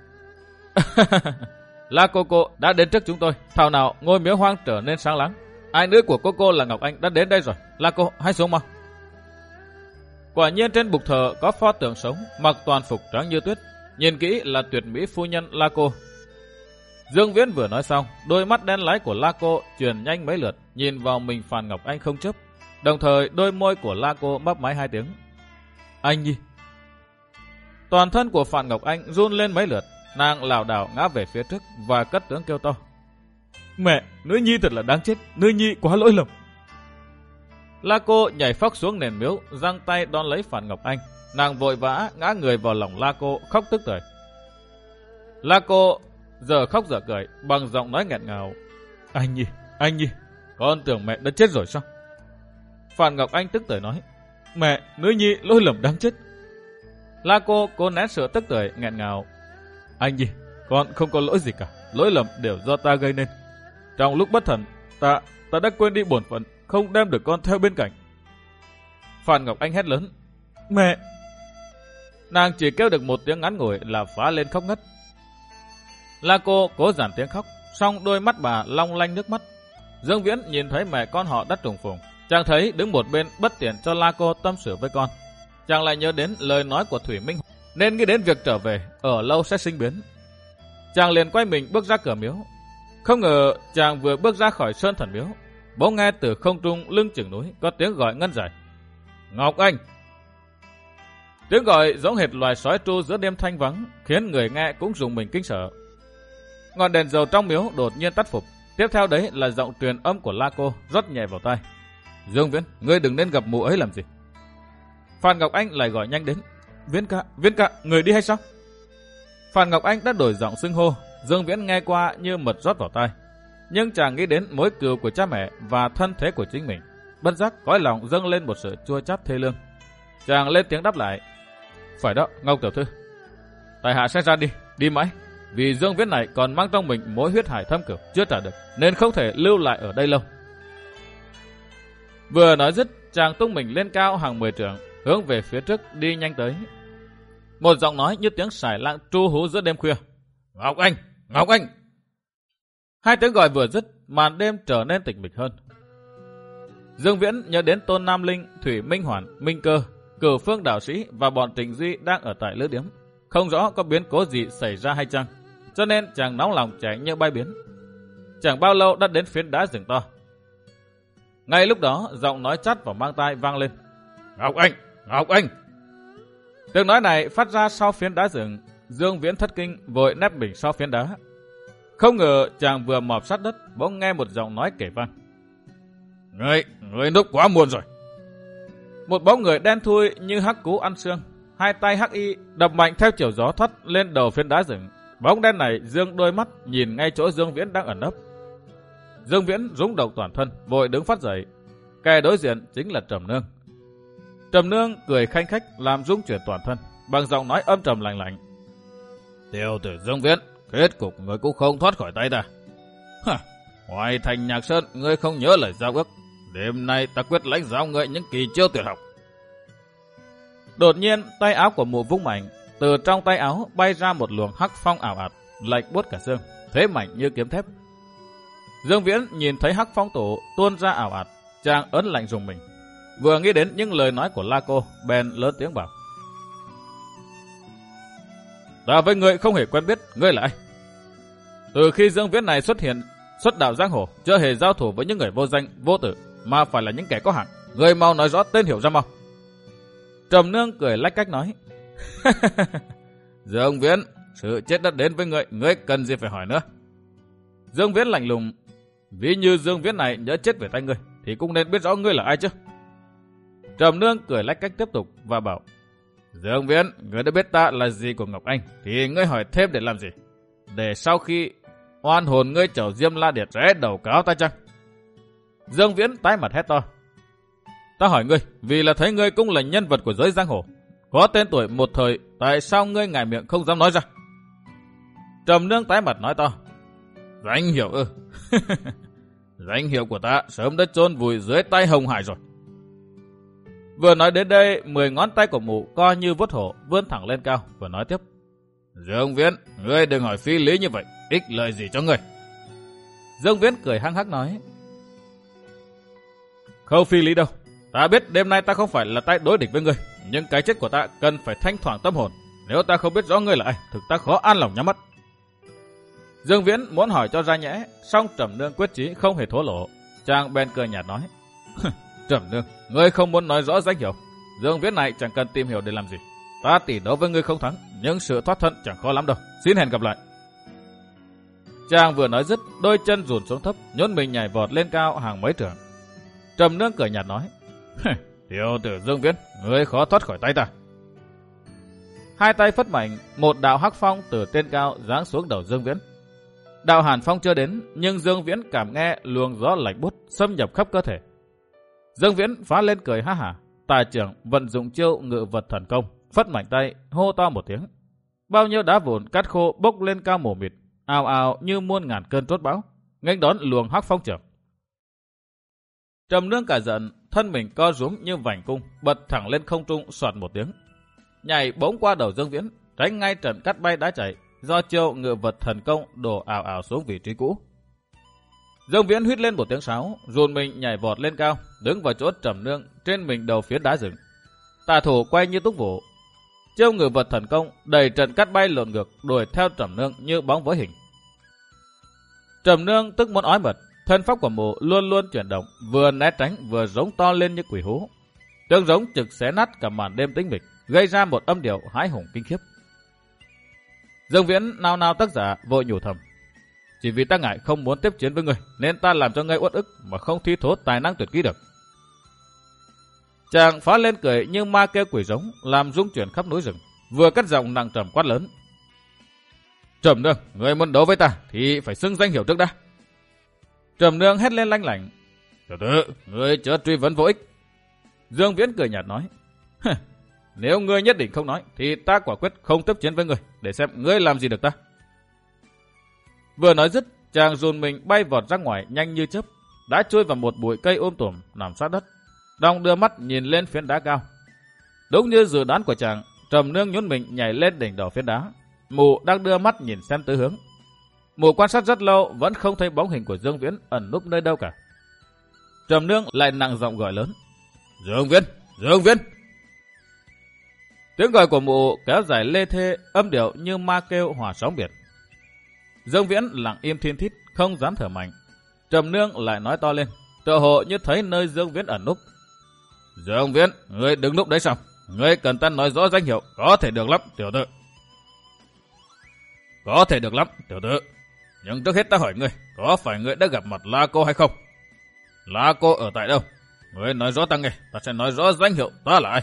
La cô cô đã đến trước chúng tôi, thảo nào ngôi miếu hoang trở nên sáng láng. Ai nữ của cô cô là Ngọc Anh đã đến đây rồi, La cô hãy xuống mau. Quả nhiên trên bục thờ có pho tượng sống, mặc toàn phục trắng như tuyết, nhìn kỹ là tuyệt mỹ phu nhân La cô. Dương Viễn vừa nói xong, đôi mắt đen láy của La cô chuyển nhanh mấy lượt, nhìn vào mình Phan Ngọc Anh không chớp. Đồng thời đôi môi của La cô mấp máy hai tiếng: Anh nhi. Toàn thân của Phan Ngọc Anh run lên mấy lượt, nàng lảo đảo ngã về phía trước và cất tiếng kêu to: Mẹ, nữ nhi thật là đáng chết, nữ nhi quá lỗi lầm. La cô nhảy phóc xuống nền miếu, giang tay đón lấy Phan Ngọc Anh. Nàng vội vã ngã người vào lòng La cô, khóc tức tưởi. La cô giờ khóc giờ cười, bằng giọng nói nghẹn ngào: Anh nhi, anh nhi, con tưởng mẹ đã chết rồi sao? Phan Ngọc Anh tức tưởi nói: Mẹ, nữ nhi lỗi lầm đáng chết. La cô cố nén sự tức tưởi nghẹn ngào: Anh nhi, con không có lỗi gì cả, lỗi lầm đều do ta gây nên. Trong lúc bất thần, ta ta đã quên đi bổn phận, không đem được con theo bên cạnh. Phan Ngọc Anh hét lớn: Mẹ! Nàng chỉ kêu được một tiếng ngắn ngủi là phá lên khóc ngất. La cô cố giảm tiếng khóc, song đôi mắt bà long lanh nước mắt. Dương Viễn nhìn thấy mẹ con họ đắt trùng phùng, chàng thấy đứng một bên bất tiện cho La cô tâm sự với con. Chàng lại nhớ đến lời nói của Thủy Minh, nên nghĩ đến việc trở về, ở lâu sẽ sinh biến. Chàng liền quay mình bước ra cửa miếu. Không ngờ chàng vừa bước ra khỏi Sơn Thần miếu, bỗng nghe từ không trung lưng chừng núi có tiếng gọi ngân dài: Ngọc Anh! Tiếng gọi giống hệt loài sói tru giữa đêm thanh vắng, khiến người nghe cũng rùng mình kinh sợ. Ngọn đèn dầu trong miếu đột nhiên tắt phục. Tiếp theo đấy là giọng truyền âm của La cô rót nhẹ vào tai: Dương Viễn, ngươi đừng nên gặp mụ ấy làm gì. Phan Ngọc Anh lại gọi nhanh đến: Viễn ca, Viễn ca, người đi hay sao? Phan Ngọc Anh đã đổi giọng xưng hô. Dương Viễn nghe qua như mật rót vào tai, nhưng chàng nghĩ đến mối cừu của cha mẹ và thân thế của chính mình, bất giác cõi lòng dâng lên một sự chua chát thê lương. Chàng lên tiếng đáp lại. Phải đó, Ngọc tiểu thư. Tại hạ sẽ ra đi, đi mãi. Vì Dương Viễn này còn mang trong mình mối huyết hải thâm cửu chưa trả được, nên không thể lưu lại ở đây lâu. Vừa nói dứt, chàng tung mình lên cao hàng mười trượng, hướng về phía trước đi nhanh tới. Một giọng nói như tiếng sải lang tru hú giữa đêm khuya. Ngọc Anh! Ngọc Anh! Hai tiếng gọi vừa dứt, màn đêm trở nên tịch mịch hơn. Dương Viễn nhớ đến Tôn Nam Linh, Thủy Minh Hoàn, Minh Cơ, Cửu Phương đạo sĩ và bọn Trịnh Duy đang ở tại lữ điếm. Không rõ có biến cố gì xảy ra hay chăng, cho nên chàng nóng lòng chạy như bay biến. Chẳng bao lâu đã đến phiến đá rừng to. Ngay lúc đó, giọng nói chát vào mang tai vang lên. Ngọc Anh! Ngọc Anh! Tiếng nói này phát ra sau phiến đá rừng. Dương Viễn thất kinh, vội nép mình sau phiến đá. Không ngờ chàng vừa mọp sát đất, bỗng nghe một giọng nói kể vang. Ngươi, ngươi núp quá muộn rồi. Một bóng người đen thui như hắc cú ăn xương, hai tay hắc y đập mạnh theo chiều gió thoát lên đầu phiến đá rừng. Bóng đen này dương đôi mắt nhìn ngay chỗ Dương Viễn đang ẩn nấp. Dương Viễn rúng động toàn thân, vội đứng phát dậy. Kẻ đối diện chính là Trầm Nương. Trầm Nương cười khanh khách làm rung chuyển toàn thân, bằng giọng nói âm trầm lạnh lạnh. Tiểu tử Dương Viễn, kết cục ngươi cũng không thoát khỏi tay ta. Hả, ngoài thành Nhạc Sơn ngươi không nhớ lời giao ước. Đêm nay ta quyết lãnh giáo ngươi những kỳ chiêu tuyệt học. Đột nhiên tay áo của mụ vung mạnh, từ trong tay áo bay ra một luồng hắc phong ảo ạt, lạnh buốt cả xương, thế mạnh như kiếm thép. Dương Viễn nhìn thấy hắc phong tổ tuôn ra ảo ạt, chàng ớn lạnh rùng mình. Vừa nghĩ đến những lời nói của La Cô, bèn lớn tiếng bảo. Ta với ngươi không hề quen biết, ngươi là ai? Từ khi Dương Viễn này xuất hiện, xuất đạo giang hồ, chưa hề giao thủ với những người vô danh, vô tử, mà phải là những kẻ có hạng. Ngươi mau nói rõ tên hiểu ra mau. Trầm Nương cười lách cách nói. Dương Viễn, sự chết đã đến với ngươi, ngươi cần gì phải hỏi nữa. Dương Viễn lạnh lùng. Ví như Dương Viễn này nhớ chết về tay ngươi, thì cũng nên biết rõ ngươi là ai chứ. Trầm Nương cười lách cách tiếp tục và bảo. Dương Viễn, ngươi đã biết ta là gì của Ngọc Anh, thì ngươi hỏi thêm để làm gì? Để sau khi oan hồn ngươi chầu Diêm La Điệt rẽ đầu cáo ta chăng? Dương Viễn tái mặt hét to. Ta hỏi ngươi, vì là thấy ngươi cũng là nhân vật của giới giang hồ, có tên tuổi một thời, tại sao ngươi ngại miệng không dám nói ra? Trầm Nương tái mặt nói to. Danh hiệu ư? Danh hiệu của ta sớm đã chôn vùi dưới tay Hồng Hải rồi. Vừa nói đến đây, mười ngón tay của mụ co như vuốt hổ vươn thẳng lên cao, vừa nói tiếp. Dương Viễn, ngươi đừng hỏi phi lý như vậy, ích lợi gì cho ngươi? Dương Viễn cười hăng hắc nói. Không phi lý đâu, ta biết đêm nay ta không phải là tay đối địch với ngươi, nhưng cái chết của ta cần phải thanh thoảng tâm hồn. Nếu ta không biết rõ ngươi là ai, thực ta khó an lòng nhắm mắt. Dương Viễn muốn hỏi cho ra nhẽ, song Trầm Nương quyết chí không hề thổ lộ. Chàng bèn cười nhạt nói. Trầm Nương, ngươi không muốn nói rõ danh hiệu. Dương Viễn này chẳng cần tìm hiểu để làm gì. Ta tỷ đấu với ngươi không thắng, nhưng sự thoát thân chẳng khó lắm đâu. Xin hẹn gặp lại. Chàng vừa nói dứt, đôi chân rụt xuống thấp, nhún mình nhảy vọt lên cao hàng mấy trượng. Trầm Nương cười nhạt nói. Tiểu tử Dương Viễn, ngươi khó thoát khỏi tay ta. Hai tay phất mạnh, một đạo hắc phong từ trên cao giáng xuống đầu Dương Viễn. Đạo hàn phong chưa đến, nhưng Dương Viễn cảm nghe luồng gió lạnh buốt xâm nhập khắp cơ thể. Dương Viễn phá lên cười ha hả, tài trưởng vận dụng chiêu ngự vật thần công, phất mạnh tay, hô to một tiếng. Bao nhiêu đá vụn cát khô bốc lên cao mù mịt, ào ào như muôn ngàn cơn trốt bão, nghênh đón luồng hắc phong trưởng. Trầm Nương cả giận, thân mình co rúm như vành cung, bật thẳng lên không trung soạt một tiếng, nhảy bỗng qua đầu Dương Viễn, tránh ngay trận cắt bay đá chạy, do chiêu ngự vật thần công đổ ảo ảo xuống vị trí cũ. Dương Viễn huýt lên một tiếng sáo, rùn mình nhảy vọt lên cao, đứng vào chỗ Trầm Nương trên mình đầu phía đá rừng. Tà thủ quay như túc vũ, chiêu ngự vật thần công đẩy trận cắt bay lộn ngược, đuổi theo Trầm Nương như bóng với hình. Trầm Nương tức muốn ói mật, thân pháp của mụ luôn luôn chuyển động, vừa né tránh vừa giống to lên như quỷ hú. Tiếng giống trực xé nát cả màn đêm tĩnh mịch, gây ra một âm điệu hãi hùng kinh khiếp. Dương Viễn nao nao tác giả vội nhủ thầm. Chỉ vì ta ngại không muốn tiếp chiến với ngươi, nên ta làm cho ngươi uất ức mà không thi thố tài năng tuyệt kỹ được. Chàng phá lên cười như ma kêu quỷ giống, làm rung chuyển khắp núi rừng, vừa cất giọng nặng trầm quát lớn. Trầm Nương, ngươi muốn đấu với ta thì phải xưng danh hiệu trước đã. Trầm Nương hét lên lanh lảnh. Tiểu tử, ngươi chớ truy vấn vô ích. Dương Viễn cười nhạt nói. Nếu ngươi nhất định không nói, thì ta quả quyết không tiếp chiến với ngươi, để xem ngươi làm gì được ta. Vừa nói dứt, chàng dồn mình bay vọt ra ngoài nhanh như chớp, đã chui vào một bụi cây ôm tùm nằm sát đất. Đong đưa mắt nhìn lên phiến đá cao. Đúng như dự đoán của chàng, Trầm Nương nhún mình nhảy lên đỉnh đầu phiến đá. Mụ đang đưa mắt nhìn xem tứ hướng. Mụ quan sát rất lâu vẫn không thấy bóng hình của Dương Viễn ẩn núp nơi đâu cả. Trầm Nương lại nặng giọng gọi lớn. Dương Viễn, Dương Viễn. Tiếng gọi của mụ kéo dài lê thê, âm điệu như ma kêu hòa sóng biển. Dương Viễn lặng im thiên thít, không dám thở mạnh. Trầm Nương lại nói to lên, tựa hồ như thấy nơi Dương Viễn ẩn núp. Dương Viễn, ngươi đứng núp đấy sao? Ngươi cần ta nói rõ danh hiệu, có thể được lắm, tiểu tử. Có thể được lắm, tiểu tử. Nhưng trước hết ta hỏi ngươi, có phải ngươi đã gặp mặt La Cô hay không? La Cô ở tại đâu? Ngươi nói rõ ta nghe, ta sẽ nói rõ danh hiệu ta là ai.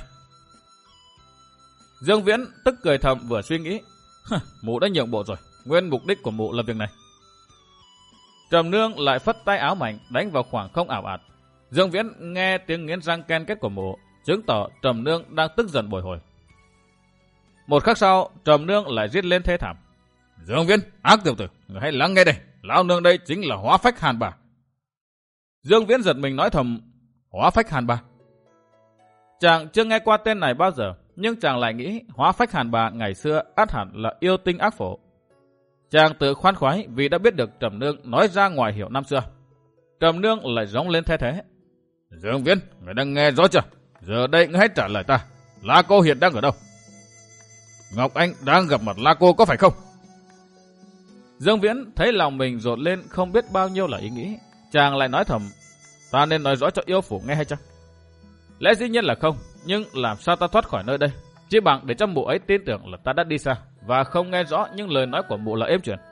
Dương Viễn tức cười thầm vừa suy nghĩ. Mụ đã nhượng bộ rồi, nguyên mục đích của mụ là việc này. Trầm Nương lại phất tay áo mạnh đánh vào khoảng không ảo ạt. Dương Viễn nghe tiếng nghiến răng ken két của mụ, chứng tỏ Trầm Nương đang tức giận bồi hồi. Một khắc sau, Trầm Nương lại rít lên thê thảm. Dương Viễn, ác tiểu tử, người hãy lắng nghe đây, lão nương đây chính là Hóa Phách Hàn Bà. Dương Viễn giật mình nói thầm, Hóa Phách Hàn Bà. Chàng chưa nghe qua tên này bao giờ, nhưng chàng lại nghĩ Hóa Phách Hàn Bà ngày xưa ắt hẳn là yêu tinh ác phổ. Chàng tự khoan khoái vì đã biết được Trầm Nương nói ra ngoài hiểu năm xưa. Trầm Nương lại giống lên thế thế. Dương Viễn, người đang nghe rõ chưa? Giờ đây ngươi hãy trả lời ta. La Cô hiện đang ở đâu? Ngọc Anh đang gặp mặt La Cô có phải không? Dương Viễn thấy lòng mình rộn lên không biết bao nhiêu là ý nghĩ. Chàng lại nói thầm, ta nên nói rõ cho yêu phủ nghe hay chăng? Lẽ dĩ nhiên là không, nhưng làm sao ta thoát khỏi nơi đây? Chỉ bằng để cho mụ ấy tin tưởng là ta đã đi xa và không nghe rõ những lời nói của mụ là êm chuyện.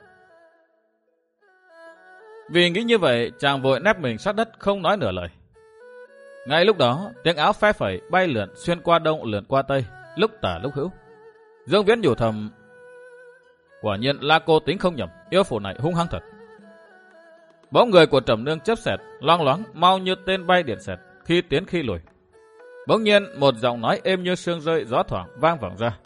Vì nghĩ như vậy, chàng vội nép mình sát đất không nói nửa lời. Ngay lúc đó, tiếng áo phe phẩy bay lượn xuyên qua đông lượn qua tây, lúc tả lúc hữu. Dương Viễn nhủ thầm, quả nhiên La Cô tính không nhầm, yêu phủ này hung hăng thật. Bóng người của Trầm Nương chớp xẹt, loang loáng mau như tên bay điện xẹt, khi tiến khi lùi. Bỗng nhiên một giọng nói êm như sương rơi gió thoảng vang vọng ra.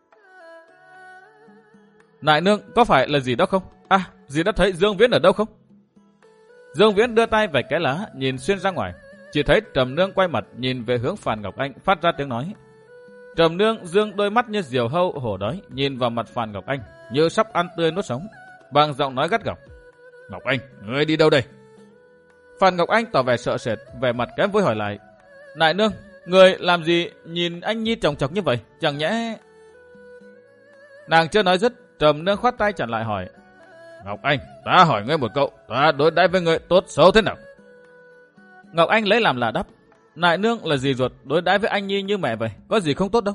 Nại nương, có phải là gì đó không? À, dì đã thấy Dương Viễn ở đâu không? Dương Viễn đưa tay vạch cái lá, nhìn xuyên ra ngoài. Chỉ thấy Trầm Nương quay mặt nhìn về hướng Phàn Ngọc Anh phát ra tiếng nói. Trầm Nương dương đôi mắt như diều hâu hổ đói nhìn vào mặt Phàn Ngọc Anh như sắp ăn tươi nuốt sống, bằng giọng nói gắt gỏng. Ngọc Anh, ngươi đi đâu đây? Phàn Ngọc Anh tỏ vẻ sợ sệt, vẻ mặt kém vui hỏi lại. Nại nương, người làm gì nhìn anh Nhi chồng chọc như vậy, chẳng nhẽ... Nàng chưa nói dứt, Trầm Nương khoát tay chặn lại hỏi. Ngọc Anh, ta hỏi ngươi một câu, ta đối đãi với ngươi tốt xấu thế nào? Ngọc Anh lấy làm là đáp. Nại nương là dì ruột, đối đãi với anh Nhi như mẹ vậy, có gì không tốt đâu.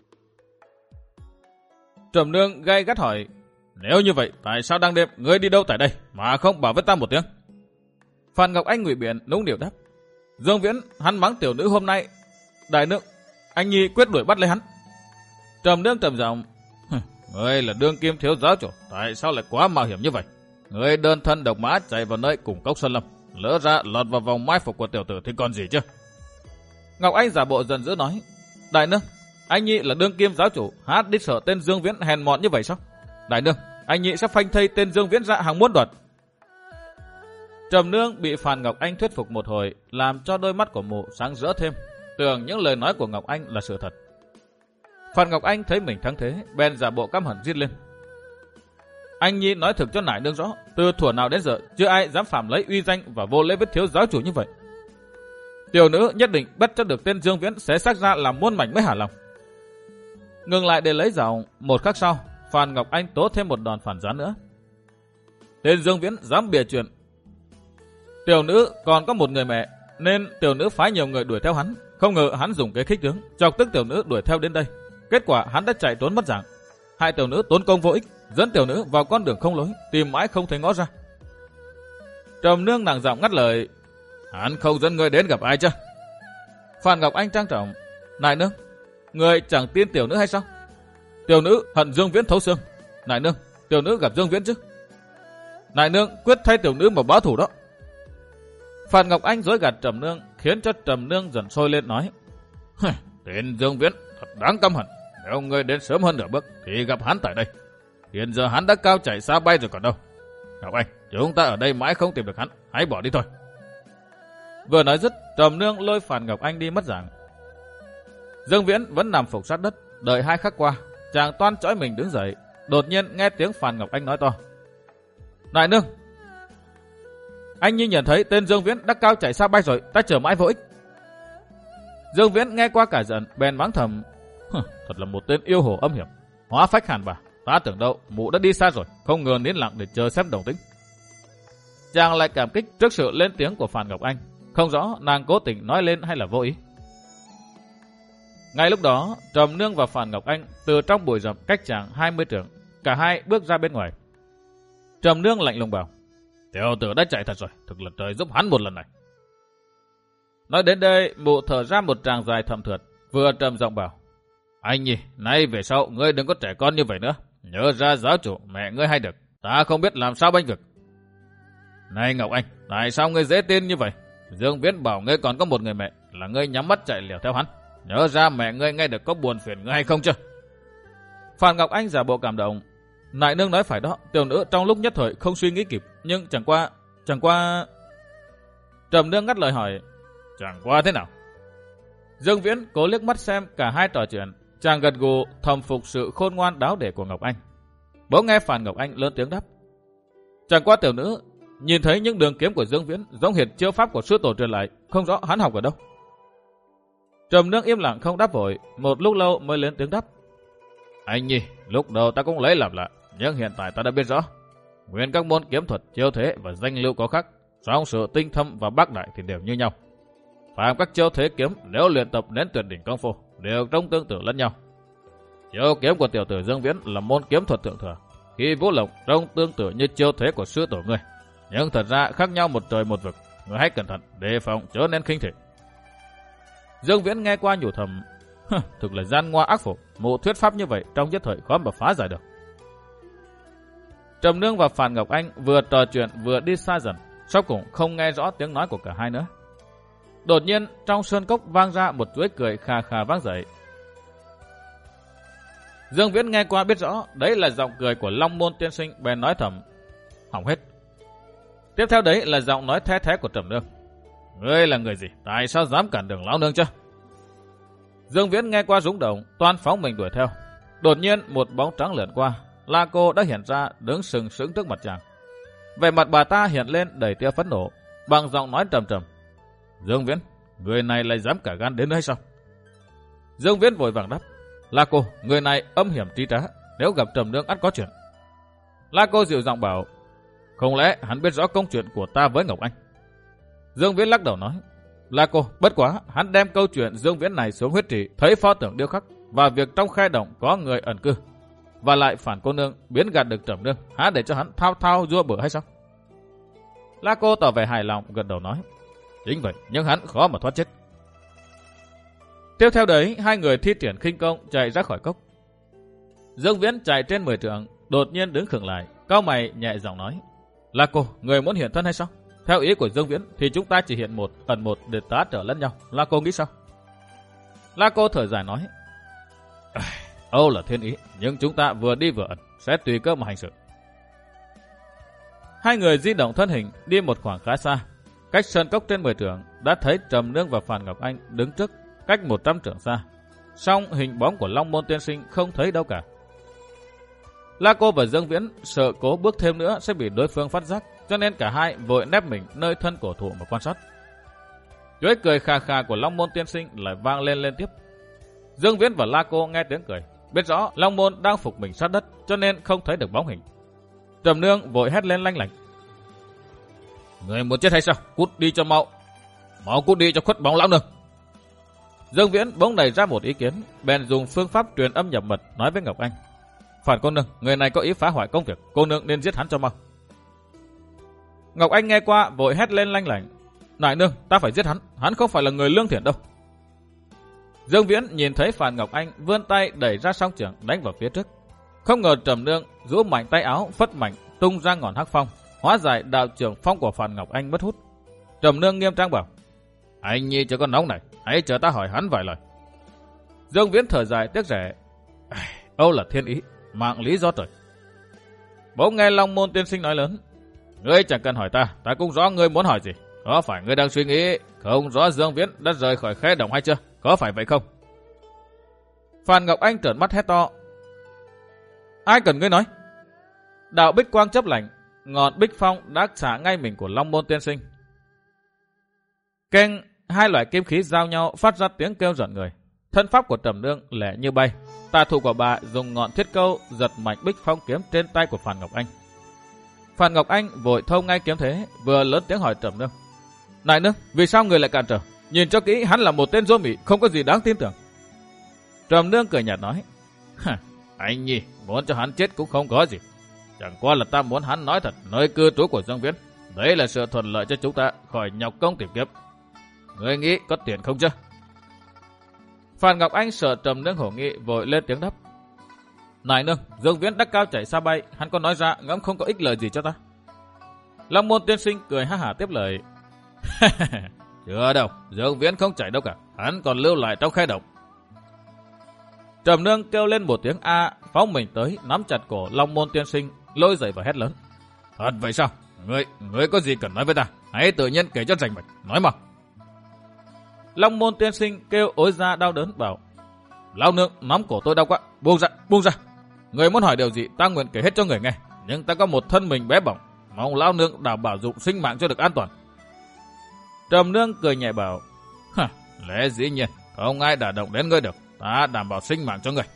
Trầm Nương gay gắt hỏi. Nếu như vậy, tại sao đang đêm ngươi đi đâu tại đây mà không bảo với ta một tiếng? Phàn Ngọc Anh ngụy biện nũng nịu đáp. Dương Viễn hắn mắng tiểu nữ hôm nay, đại nương, anh Nhi quyết đuổi bắt lấy hắn. Trầm Nương trầm giọng. Ngươi là đương kim thiếu giáo chủ, tại sao lại quá mạo hiểm như vậy? Ngươi đơn thân độc mã chạy vào nơi cùng cốc Sơn Lâm, lỡ ra lọt vào vòng mai phục của tiểu tử thì còn gì chứ? Ngọc Anh giả bộ giận dữ nói. Đại nương, anh Nhi là đương kim giáo chủ, hát đi sợ tên Dương Viễn hèn mọn như vậy sao? Đại nương, anh Nhi sẽ phanh thây tên Dương Viễn ra hàng muôn đoạt. Trầm Nương bị Phàn Ngọc Anh thuyết phục một hồi, làm cho đôi mắt của mụ sáng rỡ thêm, tưởng những lời nói của Ngọc Anh là sự thật. Phàn Ngọc Anh thấy mình thắng thế, bèn giả bộ căm hận giết lên. Anh Nhi nói thực cho nải nương rõ, từ thuở nào đến giờ chưa ai dám phạm lấy uy danh và vô lễ với thiếu giáo chủ như vậy. Tiểu nữ nhất định bắt cho được tên Dương Viễn xé xác ra làm muôn mảnh mới hả lòng. Ngừng lại để lấy giọng, một khắc sau, Phàn Ngọc Anh tố thêm một đòn phản gián nữa. Tên Dương Viễn dám bịa chuyện. Tiểu nữ còn có một người mẹ, nên tiểu nữ phái nhiều người đuổi theo hắn. Không ngờ hắn dùng cái khích tướng, chọc tức tiểu nữ đuổi theo đến đây. Kết quả hắn đã chạy trốn mất dạng, hại tiểu nữ tốn công vô ích, dẫn tiểu nữ vào con đường không lối, tìm mãi không thấy ngõ ra. Trầm Nương nặng giọng ngắt lời. Hắn không dẫn người đến gặp ai chứ? Phàn Ngọc Anh trang trọng. Nại nương, người chẳng tin tiểu nữ hay sao? Tiểu nữ hận Dương Viễn thấu xương. Nại nương, tiểu nữ gặp Dương Viễn chứ? Nại nương quyết thay tiểu nữ mà báo thủ đó. Phàn Ngọc Anh dối gạt Trầm Nương, khiến cho Trầm Nương dần sôi lên nói: Tên Dương Viễn thật đáng căm hận. Nếu ngươi đến sớm hơn nửa bước thì gặp hắn tại đây. Hiện giờ hắn đã cao chạy xa bay rồi còn đâu. Ngọc Anh, chúng ta ở đây mãi không tìm được hắn, hãy bỏ đi thôi. Vừa nói dứt, Trầm Nương lôi Phàn Ngọc Anh đi mất dạng. Dương Viễn vẫn nằm phục sát đất, đợi hai khắc qua, chàng toan chõi mình đứng dậy, đột nhiên nghe tiếng Phàn Ngọc Anh nói to: Đại nương, anh như nhận thấy tên Dương Viễn đã cao chạy xa bay rồi, ta chờ mãi vô ích. Dương Viễn nghe qua cả giận, bèn mắng thầm: Thật là một tên yêu hồ âm hiểm, hóa phách hàn bà. Ta tưởng đâu mụ đã đi xa rồi, không ngờ nín lặng để chờ xem đồng tính. Chàng lại cảm kích trước sự lên tiếng của Phàn Ngọc Anh, không rõ nàng cố tình nói lên hay là vô ý. Ngay lúc đó, Trầm Nương và Phàn Ngọc Anh từ trong bụi rậm cách chàng hai mươi trượng, cả hai bước ra bên ngoài. Trầm Nương lạnh lùng bảo: Tiểu tử đã chạy thật rồi, thực là trời giúp hắn một lần này. Nói đến đây, mụ thở ra một tràng dài thầm thượt, vừa trầm giọng bảo: Anh nhỉ, nay về sau ngươi đừng có trẻ con như vậy nữa, nhớ ra giáo chủ mẹ ngươi hay được, ta không biết làm sao bênh vực. Này Ngọc Anh, tại sao ngươi dễ tin như vậy? Dương Viễn bảo ngươi còn có một người mẹ, là ngươi nhắm mắt chạy liều theo hắn. Nhớ ra mẹ ngươi nghe được có buồn phiền ngươi hay không chưa? Phàn Ngọc Anh giả bộ cảm động: Nại nương nói phải đó, tiểu nữ trong lúc nhất thời không suy nghĩ kịp, nhưng chẳng qua, chẳng qua... Trầm Nương ngắt lời hỏi: Chẳng qua thế nào? Dương Viễn cố liếc mắt xem cả hai trò chuyện, chàng gật gù thầm phục sự khôn ngoan đáo để của Ngọc Anh. Bỗng nghe Phàn Ngọc Anh lớn tiếng đáp: Chẳng qua tiểu nữ nhìn thấy những đường kiếm của Dương Viễn giống hệt chiêu pháp của sư tổ truyền lại, không rõ hắn học ở đâu. Trầm Nương im lặng không đáp vội, một lúc lâu mới lên tiếng đáp: Anh nhi, lúc đầu ta cũng lấy làm lạ, nhưng hiện tại ta đã biết rõ. Nguyên các môn kiếm thuật, chiêu thế và danh lưu có khác, song sự tinh thâm và bác đại thì đều như nhau. Phạm các chiêu thế kiếm nếu luyện tập đến tuyệt đỉnh công phu đều trông tương tự lẫn nhau. Chiêu kiếm của tiểu tử Dương Viễn là môn kiếm thuật thượng thừa, khi vũ lộc trông tương tự như chiêu thế của sư tổ ngươi, nhưng thật ra khác nhau một trời một vực. Ngươi hãy cẩn thận, đề phòng chớ nên khinh thị. Dương Viễn nghe qua nhủ thầm: Thực là gian ngoa ác phụ, mụ thuyết pháp như vậy trong nhất thời khó mà phá giải được. Trầm Nương và Phàn Ngọc Anh vừa trò chuyện vừa đi xa dần, sau cùng không nghe rõ tiếng nói của cả hai nữa. Đột nhiên trong sơn cốc vang ra một chuỗi cười khà khà vang dậy. Dương Viễn nghe qua biết rõ đấy là giọng cười của Long Môn tiên sinh, bèn nói thầm: Hỏng hết. Tiếp theo đấy là giọng nói the thé của Trầm Nương: Ngươi là người gì, tại sao dám cản đường lão nương chứ? Dương Viễn nghe qua rúng động, toan phóng mình đuổi theo. Đột nhiên một bóng trắng lướn qua, La Cô đã hiện ra đứng sừng sững trước mặt chàng. Vẻ mặt bà ta hiện lên đầy tia phẫn nộ, bằng giọng nói trầm trầm: Dương Viễn, người này lại dám cả gan đến đây sao? Dương Viễn vội vàng đáp: La Cô, người này âm hiểm trí trá, nếu gặp Trầm Nương ắt có chuyện. La Cô dịu giọng bảo: Không lẽ hắn biết rõ công chuyện của ta với Ngọc Anh? Dương Viễn lắc đầu nói: La Cô, bất quá hắn đem câu chuyện Dương Viễn này xuống huyết trì, thấy pho tượng điêu khắc và việc trong khe động có người ẩn cư, và lại phản cô nương biến gạt được Trầm Nương, há để cho hắn thao thao vua bữa hay sao? La Cô tỏ vẻ hài lòng gật đầu nói: Chính vậy, nhưng hắn khó mà thoát chết. Tiếp theo đấy, hai người thi triển khinh công chạy ra khỏi cốc. Dương Viễn chạy trên mười trượng, đột nhiên đứng khựng lại, cau mày nhẹ giọng nói: La Cô, người muốn hiện thân hay sao? Theo ý của Dương Viễn thì chúng ta chỉ hiện một ẩn một để tá trở lẫn nhau. La Cô nghĩ sao? La Cô thở dài nói: Âu là thiên ý, nhưng chúng ta vừa đi vừa ẩn, sẽ tùy cơ mà hành sự. Hai người di động thân hình đi một khoảng khá xa, cách sơn cốc trên mười trượng đã thấy Trầm Nương và Phàn Ngọc Anh đứng trước, cách một trăm trượng xa. Song hình bóng của Long Môn tiên sinh không thấy đâu cả. La Cô và Dương Viễn sợ cố bước thêm nữa sẽ bị đối phương phát giác, cho nên cả hai vội nép mình nơi thân cổ thụ mà quan sát. Chuỗi cười khà khà của Long Môn tiên sinh lại vang lên liên tiếp. Dương Viễn và La Cô nghe tiếng cười, biết rõ Long Môn đang phục mình sát đất, cho nên không thấy được bóng hình. Trầm Nương vội hét lên lanh lảnh: Người muốn chết hay sao? Cút đi cho mau, mau cút đi cho khuất bóng lão nương. Dương Viễn bỗng nảy ra một ý kiến, bèn dùng phương pháp truyền âm nhập mật nói với Ngọc Anh: Phản cô nương, người này có ý phá hoại công việc, cô nương nên giết hắn cho mau. Ngọc Anh nghe qua vội hét lên lanh lảnh: Nại nương, ta phải giết hắn, hắn không phải là người lương thiện đâu. Dương Viễn nhìn thấy Phàn Ngọc Anh vươn tay đẩy ra song trường đánh vào phía trước. Không ngờ Trầm Nương rũ mạnh tay áo phất mạnh tung ra ngọn hắc phong, hóa giải đạo trường phong của Phàn Ngọc Anh mất hút. Trầm Nương nghiêm trang bảo, anh Nhi chưa có nóng này, hãy chờ ta hỏi hắn vài lời. Dương Viễn thở dài tiếc rẻ, Âu là thiên ý, mạng lý do trời. Bỗng nghe Long Môn tiên sinh nói lớn, ngươi chẳng cần hỏi ta, ta cũng rõ ngươi muốn hỏi gì. Có phải ngươi đang suy nghĩ không rõ Dương Viễn đã rời khỏi khế động hay chưa? Có phải vậy không? Phan Ngọc Anh trợn mắt hét to, ai cần ngươi nói? Đạo bích quang chấp lạnh, ngọn bích phong đã xả ngay mình của Long Môn tiên sinh. Keng, hai loại kim khí giao nhau phát ra tiếng kêu giận người. Thân pháp của Trầm Nương lẻ như bay. Tà thủ của bà dùng ngọn thiết câu giật mạnh bích phong kiếm trên tay của Phan Ngọc Anh. Phan Ngọc Anh vội thông ngay kiếm thế, vừa lớn tiếng hỏi Trầm Nương, này nương, vì sao người lại cản trở? Nhìn cho kỹ, hắn là một tên dô mị, không có gì đáng tin tưởng. Trầm Nương cười nhạt nói, anh Nhi muốn cho hắn chết cũng không có gì. Chẳng qua là ta muốn hắn nói thật nơi cư trú của Dương Viễn. Đấy là sự thuận lợi cho chúng ta khỏi nhọc công tìm kiếm. Ngươi nghĩ có tiền không chứ? Phan Ngọc Anh sợ Trầm Nương hổ nghị, vội lên tiếng đáp, này nương, Dương Viễn đắc cao chạy xa bay, hắn có nói ra ngẫm không có ích lợi gì cho ta. Long Môn tiên sinh cười ha hả tiếp lời, chưa đâu, Dương Viễn không chạy đâu cả, hắn còn lưu lại trong khe động. Trầm Nương kêu lên một tiếng a, phóng mình tới nắm chặt cổ Long Môn tiên sinh, lôi dậy và hét lớn, thật vậy sao? Ngươi, ngươi có gì cần nói với ta? Hãy tự nhiên kể cho rành mạch, nói mà. Long Môn tiên sinh kêu ối ra đau đớn bảo, lão nương nắm cổ tôi đau quá, buông ra, buông ra. Người muốn hỏi điều gì ta nguyện kể hết cho người nghe, nhưng ta có một thân mình bé bỏng, mong lão nương đảm bảo dụng sinh mạng cho được an toàn. Trầm Nương cười nhẹ bảo, hả, lẽ dĩ nhiên, không ai đả động đến ngươi được, ta đảm bảo sinh mạng cho ngươi.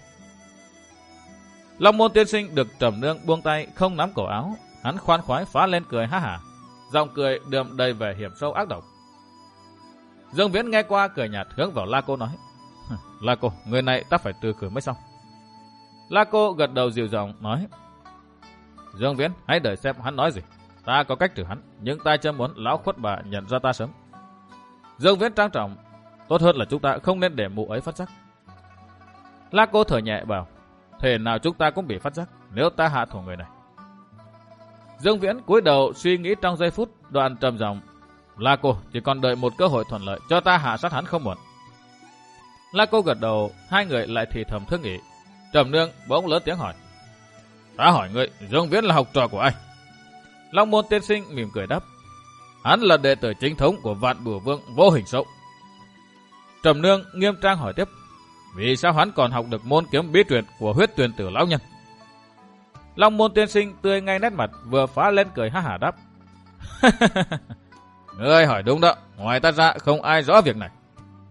Long Môn tiên sinh được Trầm Nương buông tay không nắm cổ áo, hắn khoan khoái phá lên cười ha hả, giọng cười đượm đầy vẻ hiểm sâu ác độc. Dương Viễn nghe qua cười nhạt hướng vào La Cô nói, La Cô, người này ta phải trừ khử mới xong. La Cô gật đầu dịu giọng nói, Dương Viễn hãy đợi xem hắn nói gì, ta có cách trừ hắn, nhưng ta chưa muốn lão khuất bà nhận ra ta sớm. Dương Viễn trang trọng, tốt hơn là chúng ta không nên để mụ ấy phát giác. La Cô thở nhẹ bảo, thể nào chúng ta cũng bị phát giác nếu ta hạ thủ người này. Dương Viễn cúi đầu suy nghĩ trong giây phút, đoạn trầm giọng, La Cô chỉ còn đợi một cơ hội thuận lợi cho ta hạ sát hắn không muộn. La Cô gật đầu, hai người lại thì thầm thương nghị. Trầm Nương bỗng lớn tiếng hỏi, ta hỏi ngươi, Dương Viễn là học trò của ai? Long Môn tiên sinh mỉm cười đáp, hắn là đệ tử chính thống của Vạn Bửu Vương Vô Hình Sậu. Trầm Nương nghiêm trang hỏi tiếp, vì sao hắn còn học được môn kiếm bí truyền của Huyết Tuyền Tử lão nhân? Long Môn tiên sinh tươi ngay nét mặt, vừa phá lên cười ha hả đáp, ngươi hỏi đúng đó, ngoài ta ra không ai rõ việc này.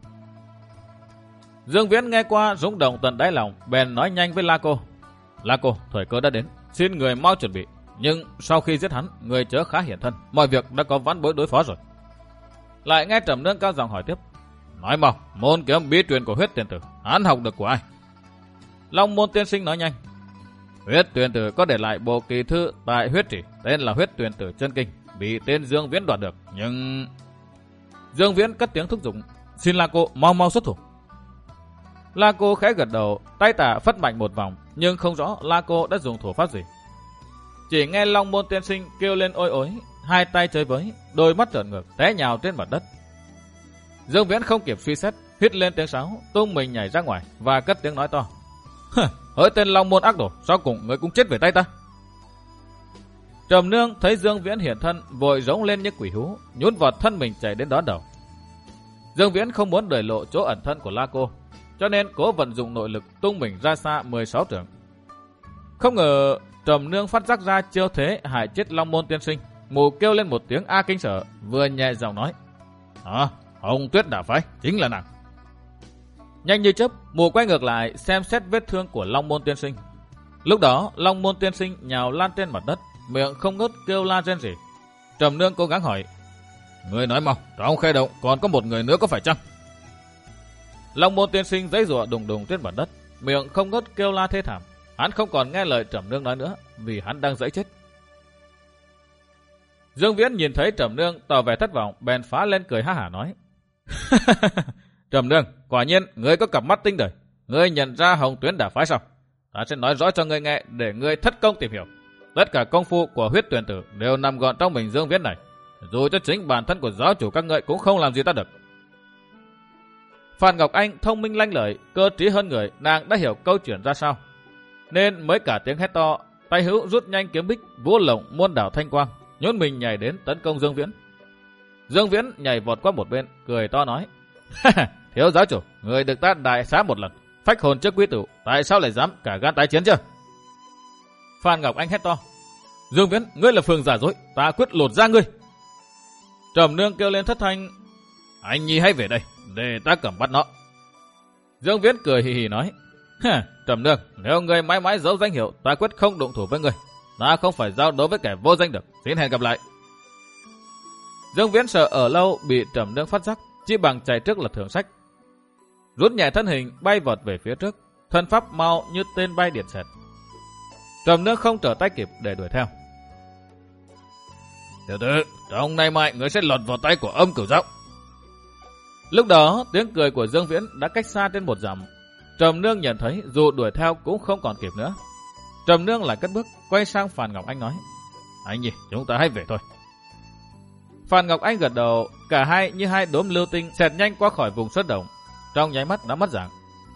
Dương Viễn nghe qua rung động tận đáy lòng, bèn nói nhanh với La Cô, La Cô, thời cơ đã đến, xin người mau chuẩn bị, nhưng sau khi giết hắn, người chớ khá hiển thân, mọi việc đã có vãn bối đối phó rồi. Lại nghe Trầm Nương cao giọng hỏi tiếp, nói mau, môn kiếm bí truyền của Huyết Tuyền Tử, hắn học được của ai? Long Môn tiên sinh nói nhanh, Huyết Tuyền Tử có để lại bộ kỳ thư tại Huyết Trì, tên là Huyết Tuyền Tử Chân Kinh, bị tên Dương Viễn đoạt được, nhưng... Dương Viễn cất tiếng thúc giục, xin La Cô mau mau xuất thủ. La Cô khẽ gật đầu, tay tả phất mạnh một vòng, nhưng không rõ La Cô đã dùng thủ pháp gì. Chỉ nghe Long Môn tiên sinh kêu lên ôi ối, hai tay chơi với, đôi mắt trợn ngược, té nhào trên mặt đất. Dương Viễn không kịp suy xét, hít lên tiếng sáo, tung mình nhảy ra ngoài và cất tiếng nói to, hỡi tên Long Môn ác đồ, sau cùng người cũng chết về tay ta. Trầm Nương thấy Dương Viễn hiện thân, vội rống lên như quỷ hú, nhún vọt thân mình chạy đến đón đầu. Dương Viễn không muốn để lộ chỗ ẩn thân của La Cô, cho nên cố vận dụng nội lực tung mình ra xa mười sáu trượng. Không ngờ Trầm Nương phát giác ra chiêu thế hại chết Long Môn tiên sinh, mù kêu lên một tiếng a kinh sợ, vừa nhẹ giọng nói, à, Hồng Tuyết Đả Phái chính là nàng. Nhanh như chớp, mù quay ngược lại xem xét vết thương của Long Môn tiên sinh. Lúc đó Long Môn tiên sinh nhào lan trên mặt đất, miệng không ngớt kêu la rên rỉ. Trầm Nương cố gắng hỏi, người nói mau, trong khe động còn có một người nữa có phải chăng? Long Môn tiên sinh giãy giụa đùng đùng trên mặt đất, miệng không ngớt kêu la thê thảm. Hắn không còn nghe lời Trầm Nương nói nữa, vì hắn đang giãy chết. Dương Viễn nhìn thấy Trầm Nương tỏ vẻ thất vọng, bèn phá lên cười ha hả nói, Trầm Nương, quả nhiên ngươi có cặp mắt tinh đời, ngươi nhận ra Hồng Tuyến Đả Phái sao? Ta sẽ nói rõ cho ngươi nghe để ngươi thất công tìm hiểu. Tất cả công phu của Huyết Tuyền Tử đều nằm gọn trong mình Dương Viễn này. dù cho chính bản thân của giáo chủ các ngươi cũng không làm gì ta được. Phan Ngọc Anh thông minh lanh lợi, cơ trí hơn người, nàng đã hiểu câu chuyện ra sao, nên mới cả tiếng hét to, tay hữu rút nhanh kiếm bích, vũ lộng muôn đảo thanh quang, nhún mình nhảy đến tấn công Dương Viễn. Dương Viễn nhảy vọt qua một bên, cười to nói: Thiếu giáo chủ, người được ta đại xá một lần, phách hồn trước quý tử, tại sao lại dám cả gan tái chiến chưa? Phan Ngọc Anh hét to: Dương Viễn, ngươi là phường giả dối, ta quyết lột ra ngươi. Trầm Nương kêu lên thất thanh: Anh Nhi hãy về đây, để ta cầm bắt nó. Dương Viễn cười hì hì nói: Trầm Nương, nếu ngươi mãi mãi giấu danh hiệu, ta quyết không động thủ với ngươi. Ta không phải giao đấu với kẻ vô danh được. Xin hẹn gặp lại. Dương Viễn sợ ở lâu bị Trầm Nương phát giác, chỉ bằng chạy trước là thượng sách. Rút nhẹ thân hình bay vọt về phía trước, thân pháp mau như tên bay điện xẹt. Trầm Nương không trở tay kịp để đuổi theo. Tiểu tử, trong nay mai ngươi sẽ lọt vào tay của âm cửu giáo. Lúc đó tiếng cười của Dương Viễn đã cách xa trên một dặm. Trầm Nương nhận thấy dù đuổi theo cũng không còn kịp nữa. Trầm Nương lại cất bước quay sang Phan Ngọc Anh nói: Anh Nhi, chúng ta hãy về thôi. Phan Ngọc Anh gật đầu, cả hai như hai đốm lưu tinh xẹt nhanh qua khỏi vùng xuất động, trong nháy mắt đã mất dạng.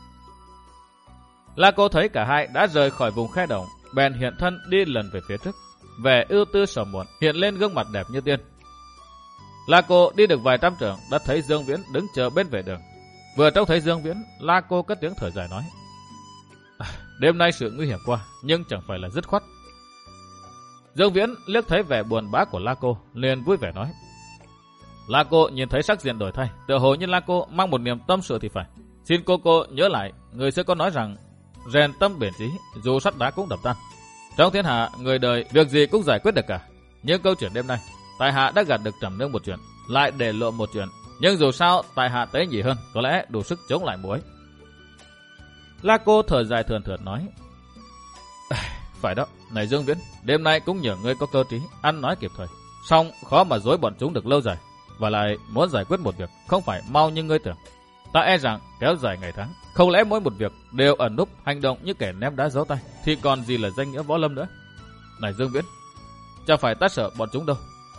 La Cô thấy cả hai đã rời khỏi vùng khe động, bèn hiện thân đi lần về phía trước, vẻ ưu tư sầu muộn hiện lên gương mặt đẹp như tiên. La Cô đi được vài trăm trượng đã thấy Dương Viễn đứng chờ bên vệ đường. Vừa trông thấy Dương Viễn, La Cô cất tiếng thở dài nói: à, đêm nay sự nguy hiểm qua, nhưng chẳng phải là dứt khoát. Dương Viễn liếc thấy vẻ buồn bã của La Cô, liền vui vẻ nói: La Cô nhìn thấy sắc diện đổi thay, tựa hồ như La Cô mang một niềm tâm sự thì phải. Xin cô cô nhớ lại, người xưa có nói rằng rèn tâm bền chí, dù sắt đá cũng đập tan. Trong thiên hạ, người đời việc gì cũng giải quyết được cả. Nhưng câu chuyện đêm nay, tại hạ đã gạt được Trầm Nương một chuyện, lại để lộ một chuyện. Nhưng dù sao, tại hạ tế nhị hơn, có lẽ đủ sức chống lại muối. La Cô thở dài thườn thượt nói: phải đó, này Dương Viễn, đêm nay cũng nhờ ngươi có cơ trí, ăn nói kịp thời. Song khó mà dối bọn chúng được lâu dài, và lại muốn giải quyết một việc không phải mau như ngươi tưởng. Ta e rằng kéo dài ngày tháng, không lẽ mỗi một việc đều ẩn núp hành động như kẻ ném đá giấu tay, thì còn gì là danh nghĩa võ lâm nữa. Này Dương Viễn, chẳng phải ta sợ bọn chúng đâu,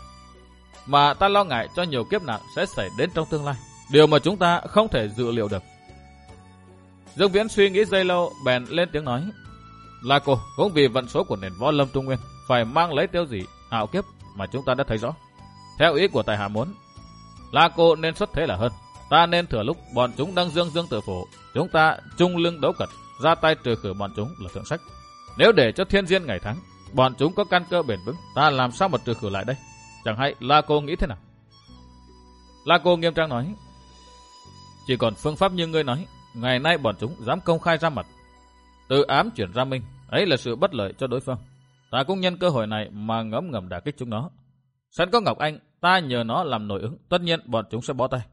mà ta lo ngại cho nhiều kiếp nạn sẽ xảy đến trong tương lai, điều mà chúng ta không thể dự liệu được. Dương Viễn suy nghĩ giây lâu, bèn lên tiếng nói: La Cô, cũng vì vận số của nền võ lâm Trung Nguyên phải mang lấy tiêu dị hạo kiếp mà chúng ta đã thấy rõ. Theo ý của tại hạ muốn, La Cô nên xuất thế là hơn. Ta nên thừa lúc bọn chúng đang dương dương tự phủ, chúng ta chung lưng đấu cật, ra tay trừ khử bọn chúng là thượng sách. Nếu để cho thiên diên ngày tháng, bọn chúng có căn cơ bền vững, ta làm sao mà trừ khử lại đây? Chẳng hay La Cô nghĩ thế nào? La Cô nghiêm trang nói: chỉ còn phương pháp như ngươi nói, ngày nay bọn chúng dám công khai ra mặt, từ ám chuyển ra minh, ấy là sự bất lợi cho đối phương. Ta cũng nhân cơ hội này mà ngấm ngầm đả kích chúng nó. Sẵn có Ngọc Anh, ta nhờ nó làm nội ứng, tất nhiên bọn chúng sẽ bó tay.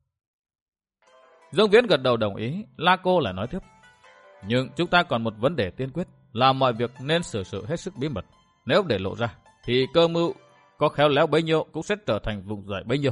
Dương Viễn gật đầu đồng ý. La Cô lại nói tiếp: nhưng chúng ta còn một vấn đề tiên quyết, là mọi việc nên xử sự hết sức bí mật. Nếu để lộ ra, thì cơ mưu có khéo léo bấy nhiêu cũng sẽ trở thành vùng dậy bấy nhiêu.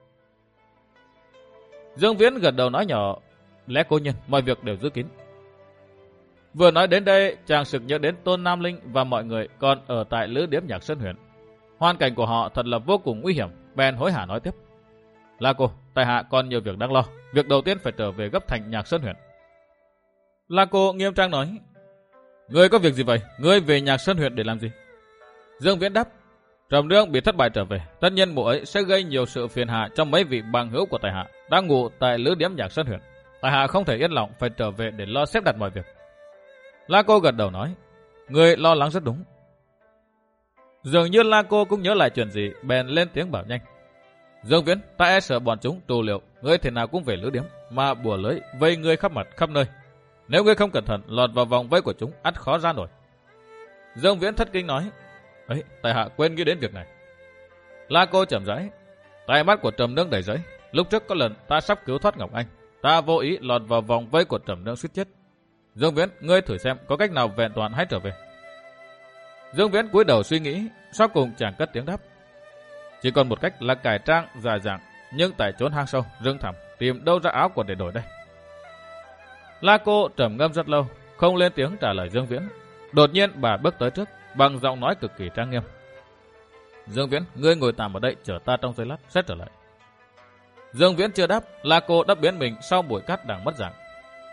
Dương Viễn gật đầu nói nhỏ: lẽ cố nhiên, mọi việc đều giữ kín. Vừa nói đến đây, chàng sực nhớ đến Tôn Nam Linh và mọi người còn ở tại lữ điếm Nhạc Sơn huyện. Hoàn cảnh của họ thật là vô cùng nguy hiểm, bèn hối hả nói tiếp: La Cô, tại hạ còn nhiều việc đang lo. Việc đầu tiên phải trở về gấp thành Nhạc Sơn huyện. La Cô nghiêm trang nói: ngươi có việc gì vậy? Ngươi về Nhạc Sơn huyện để làm gì? Dương Viễn đáp: Trầm Nương bị thất bại trở về, tất nhiên mụ ấy sẽ gây nhiều sự phiền hà trong mấy vị bằng hữu của tại hạ đang ngủ tại lữ điếm Nhạc Sơn huyện. Tại hạ không thể yên lòng, phải trở về để lo xếp đặt mọi việc. La Cô gật đầu nói: ngươi lo lắng rất đúng. Dường như La Cô cũng nhớ lại chuyện gì, bèn lên tiếng bảo nhanh: Dương Viễn, ta e sợ bọn chúng trù liệu, ngươi thế nào cũng về lữ điếm, mà bùa lưới vây ngươi khắp mặt khắp nơi. Nếu ngươi không cẩn thận lọt vào vòng vây của chúng, ắt khó ra nổi. Dương Viễn thất kinh nói: ấy, tại hạ quên nghĩ đến việc này. La Cô chậm rãi: tai mắt của Trầm Nương đầy giấy. Lúc trước có lần ta sắp cứu thoát Ngọc Anh, ta vô ý lọt vào vòng vây của Trầm Nương suýt chết. Dương Viễn, ngươi thử xem có cách nào vẹn toàn hãy trở về. Dương Viễn cúi đầu suy nghĩ, sau cùng chàng cất tiếng đáp: chỉ còn một cách là cải trang dài dẳng, nhưng tại chốn hang sâu, rừng thẳm, tìm đâu ra áo quần để đổi đây. La Cô trầm ngâm rất lâu, không lên tiếng trả lời Dương Viễn. Đột nhiên bà bước tới trước, bằng giọng nói cực kỳ trang nghiêm: Dương Viễn, ngươi ngồi tạm ở đây chờ ta trong giây lát sẽ trở lại. Dương Viễn chưa đáp, La Cô đã biến mình sau bụi cát đang mất dạng.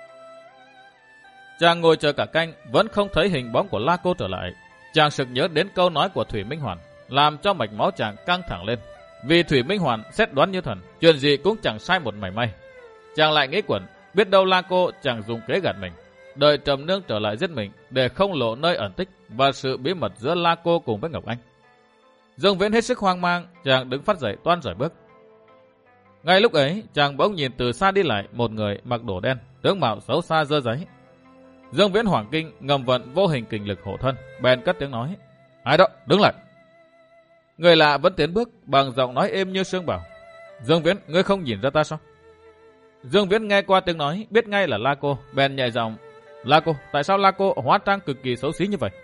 Chàng ngồi chờ cả canh vẫn không thấy hình bóng của La Cô trở lại. Chàng sực nhớ đến câu nói của Thủy Minh Hoàn, làm cho mạch máu chàng căng thẳng lên. Vì Thủy Minh Hoàn xét đoán như thần, chuyện gì cũng chẳng sai một mảy may. Chàng lại nghĩ quẩn, biết đâu La Cô chàng dùng kế gạt mình, đợi Trầm Nương trở lại giết mình để không lộ nơi ẩn tích và sự bí mật giữa La Cô cùng với Ngọc Anh. Dương Viễn hết sức hoang mang, chàng đứng phát dậy toan rời bước. Ngay lúc ấy, chàng bỗng nhìn từ xa đi lại một người mặc đồ đen, tướng mạo xấu xa dơ giấy. Dương Viễn hoảng kinh, ngầm vận vô hình kình lực hộ thân, bèn cất tiếng nói: "Ai đó, đứng lại." Người lạ vẫn tiến bước bằng giọng nói êm như sương bảo: "Dương Viễn, ngươi không nhìn ra ta sao?" Dương Viễn nghe qua tiếng nói, biết ngay là La Cô, bèn nhẹ giọng: "La Cô, tại sao La Cô hóa trang cực kỳ xấu xí như vậy?"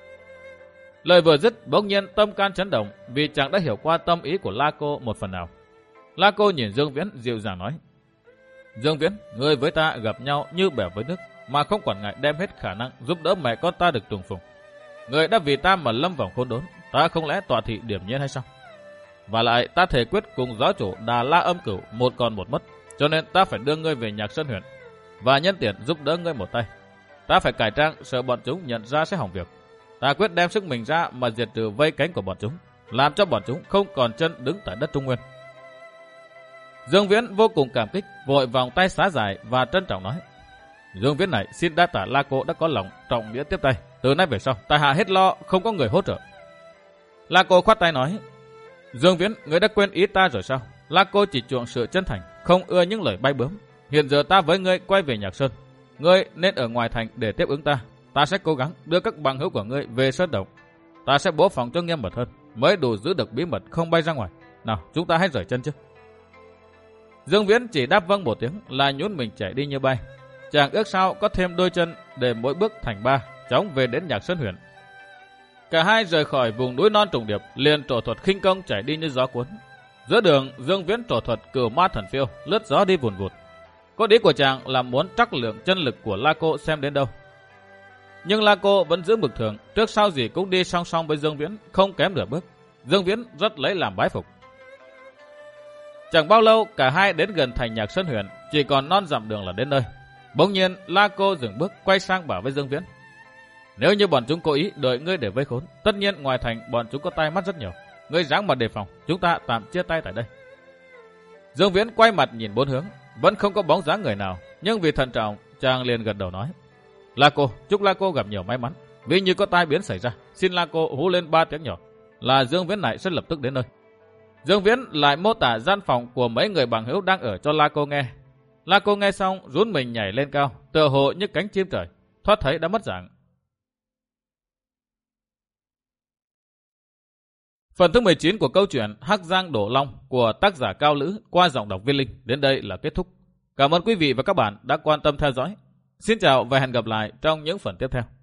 Lời vừa dứt, bỗng nhiên tâm can chấn động, vì chàng đã hiểu qua tâm ý của La Cô một phần nào. La Cô nhìn Dương Viễn dịu dàng nói: "Dương Viễn, ngươi với ta gặp nhau như bèo với nước, mà không quản ngại đem hết khả năng giúp đỡ mẹ con ta được trùng phùng. Ngươi đã vì ta mà lâm vào khốn đốn, ta không lẽ tọa thị điểm nhiên hay sao? Và lại ta thể quyết cùng giáo chủ Đà La Âm Cửu một còn một mất, cho nên ta phải đưa ngươi về Nhạc Sơn huyện và nhân tiện giúp đỡ ngươi một tay. Ta phải cải trang sợ bọn chúng nhận ra sẽ hỏng việc. Ta quyết đem sức mình ra mà diệt trừ vây cánh của bọn chúng, làm cho bọn chúng không còn chân đứng tại đất Trung Nguyên." Dương Viễn vô cùng cảm kích, vội vòng tay xá dài và trân trọng nói: "Dương Viễn này xin đa tạ La Cô đã có lòng trọng nghĩa tiếp tay. Từ nay về sau, tại hạ hết lo, không có người hỗ trợ." La Cô khoát tay nói: "Dương Viễn, ngươi đã quên ý ta rồi sao? La Cô chỉ chuộng sự chân thành, không ưa những lời bay bướm. Hiện giờ ta với ngươi quay về Nhạc Sơn, ngươi nên ở ngoài thành để tiếp ứng ta. Ta sẽ cố gắng đưa các bằng hữu của ngươi về Sơn Động. Ta sẽ bố phòng cho nghiêm mật hơn, mới đủ giữ được bí mật không bay ra ngoài. Nào, chúng ta hãy rời chân chứ." Dương Viễn chỉ đáp vâng một tiếng là nhún mình chạy đi như bay. Chàng ước sao có thêm đôi chân để mỗi bước thành ba, chóng về đến Nhạc Sơn huyện. Cả hai rời khỏi vùng núi non trùng điệp, liền trổ thuật khinh công chạy đi như gió cuốn. Giữa đường, Dương Viễn trổ thuật Cửu Ma Thần Phiêu, lướt gió đi vùn vụt. Có ý của chàng là muốn trắc lượng chân lực của La Cô xem đến đâu. Nhưng La Cô vẫn giữ mực thường, trước sau gì cũng đi song song với Dương Viễn, không kém nửa bước. Dương Viễn rất lấy làm bái phục. Chẳng bao lâu, cả hai đến gần thành Nhạc Sơn huyện, chỉ còn non dặm đường là đến nơi. Bỗng nhiên, La Cô dừng bước, quay sang bảo với Dương Viễn: "Nếu như bọn chúng cố ý đợi ngươi để vây khốn, tất nhiên ngoài thành bọn chúng có tai mắt rất nhiều. Ngươi ráng mà đề phòng, chúng ta tạm chia tay tại đây." Dương Viễn quay mặt nhìn bốn hướng, vẫn không có bóng dáng người nào, nhưng vì thận trọng, chàng liền gật đầu nói: "La Cô, chúc La Cô gặp nhiều may mắn. Vì như có tai biến xảy ra, xin La Cô hú lên ba tiếng nhỏ, là Dương Viễn này sẽ lập tức đến nơi." Dương Viễn lại mô tả gian phòng của mấy người bằng hữu đang ở cho La Cô nghe. La Cô nghe xong rún mình nhảy lên cao, tựa hồ như cánh chim trời, thoát thấy đã mất dạng. Phần thứ mười chín của câu chuyện Hắc Giang Đổ Long của tác giả Cao Lữ qua giọng đọc Viên Linh đến đây là kết thúc. Cảm ơn quý vị và các bạn đã quan tâm theo dõi. Xin chào và hẹn gặp lại trong những phần tiếp theo.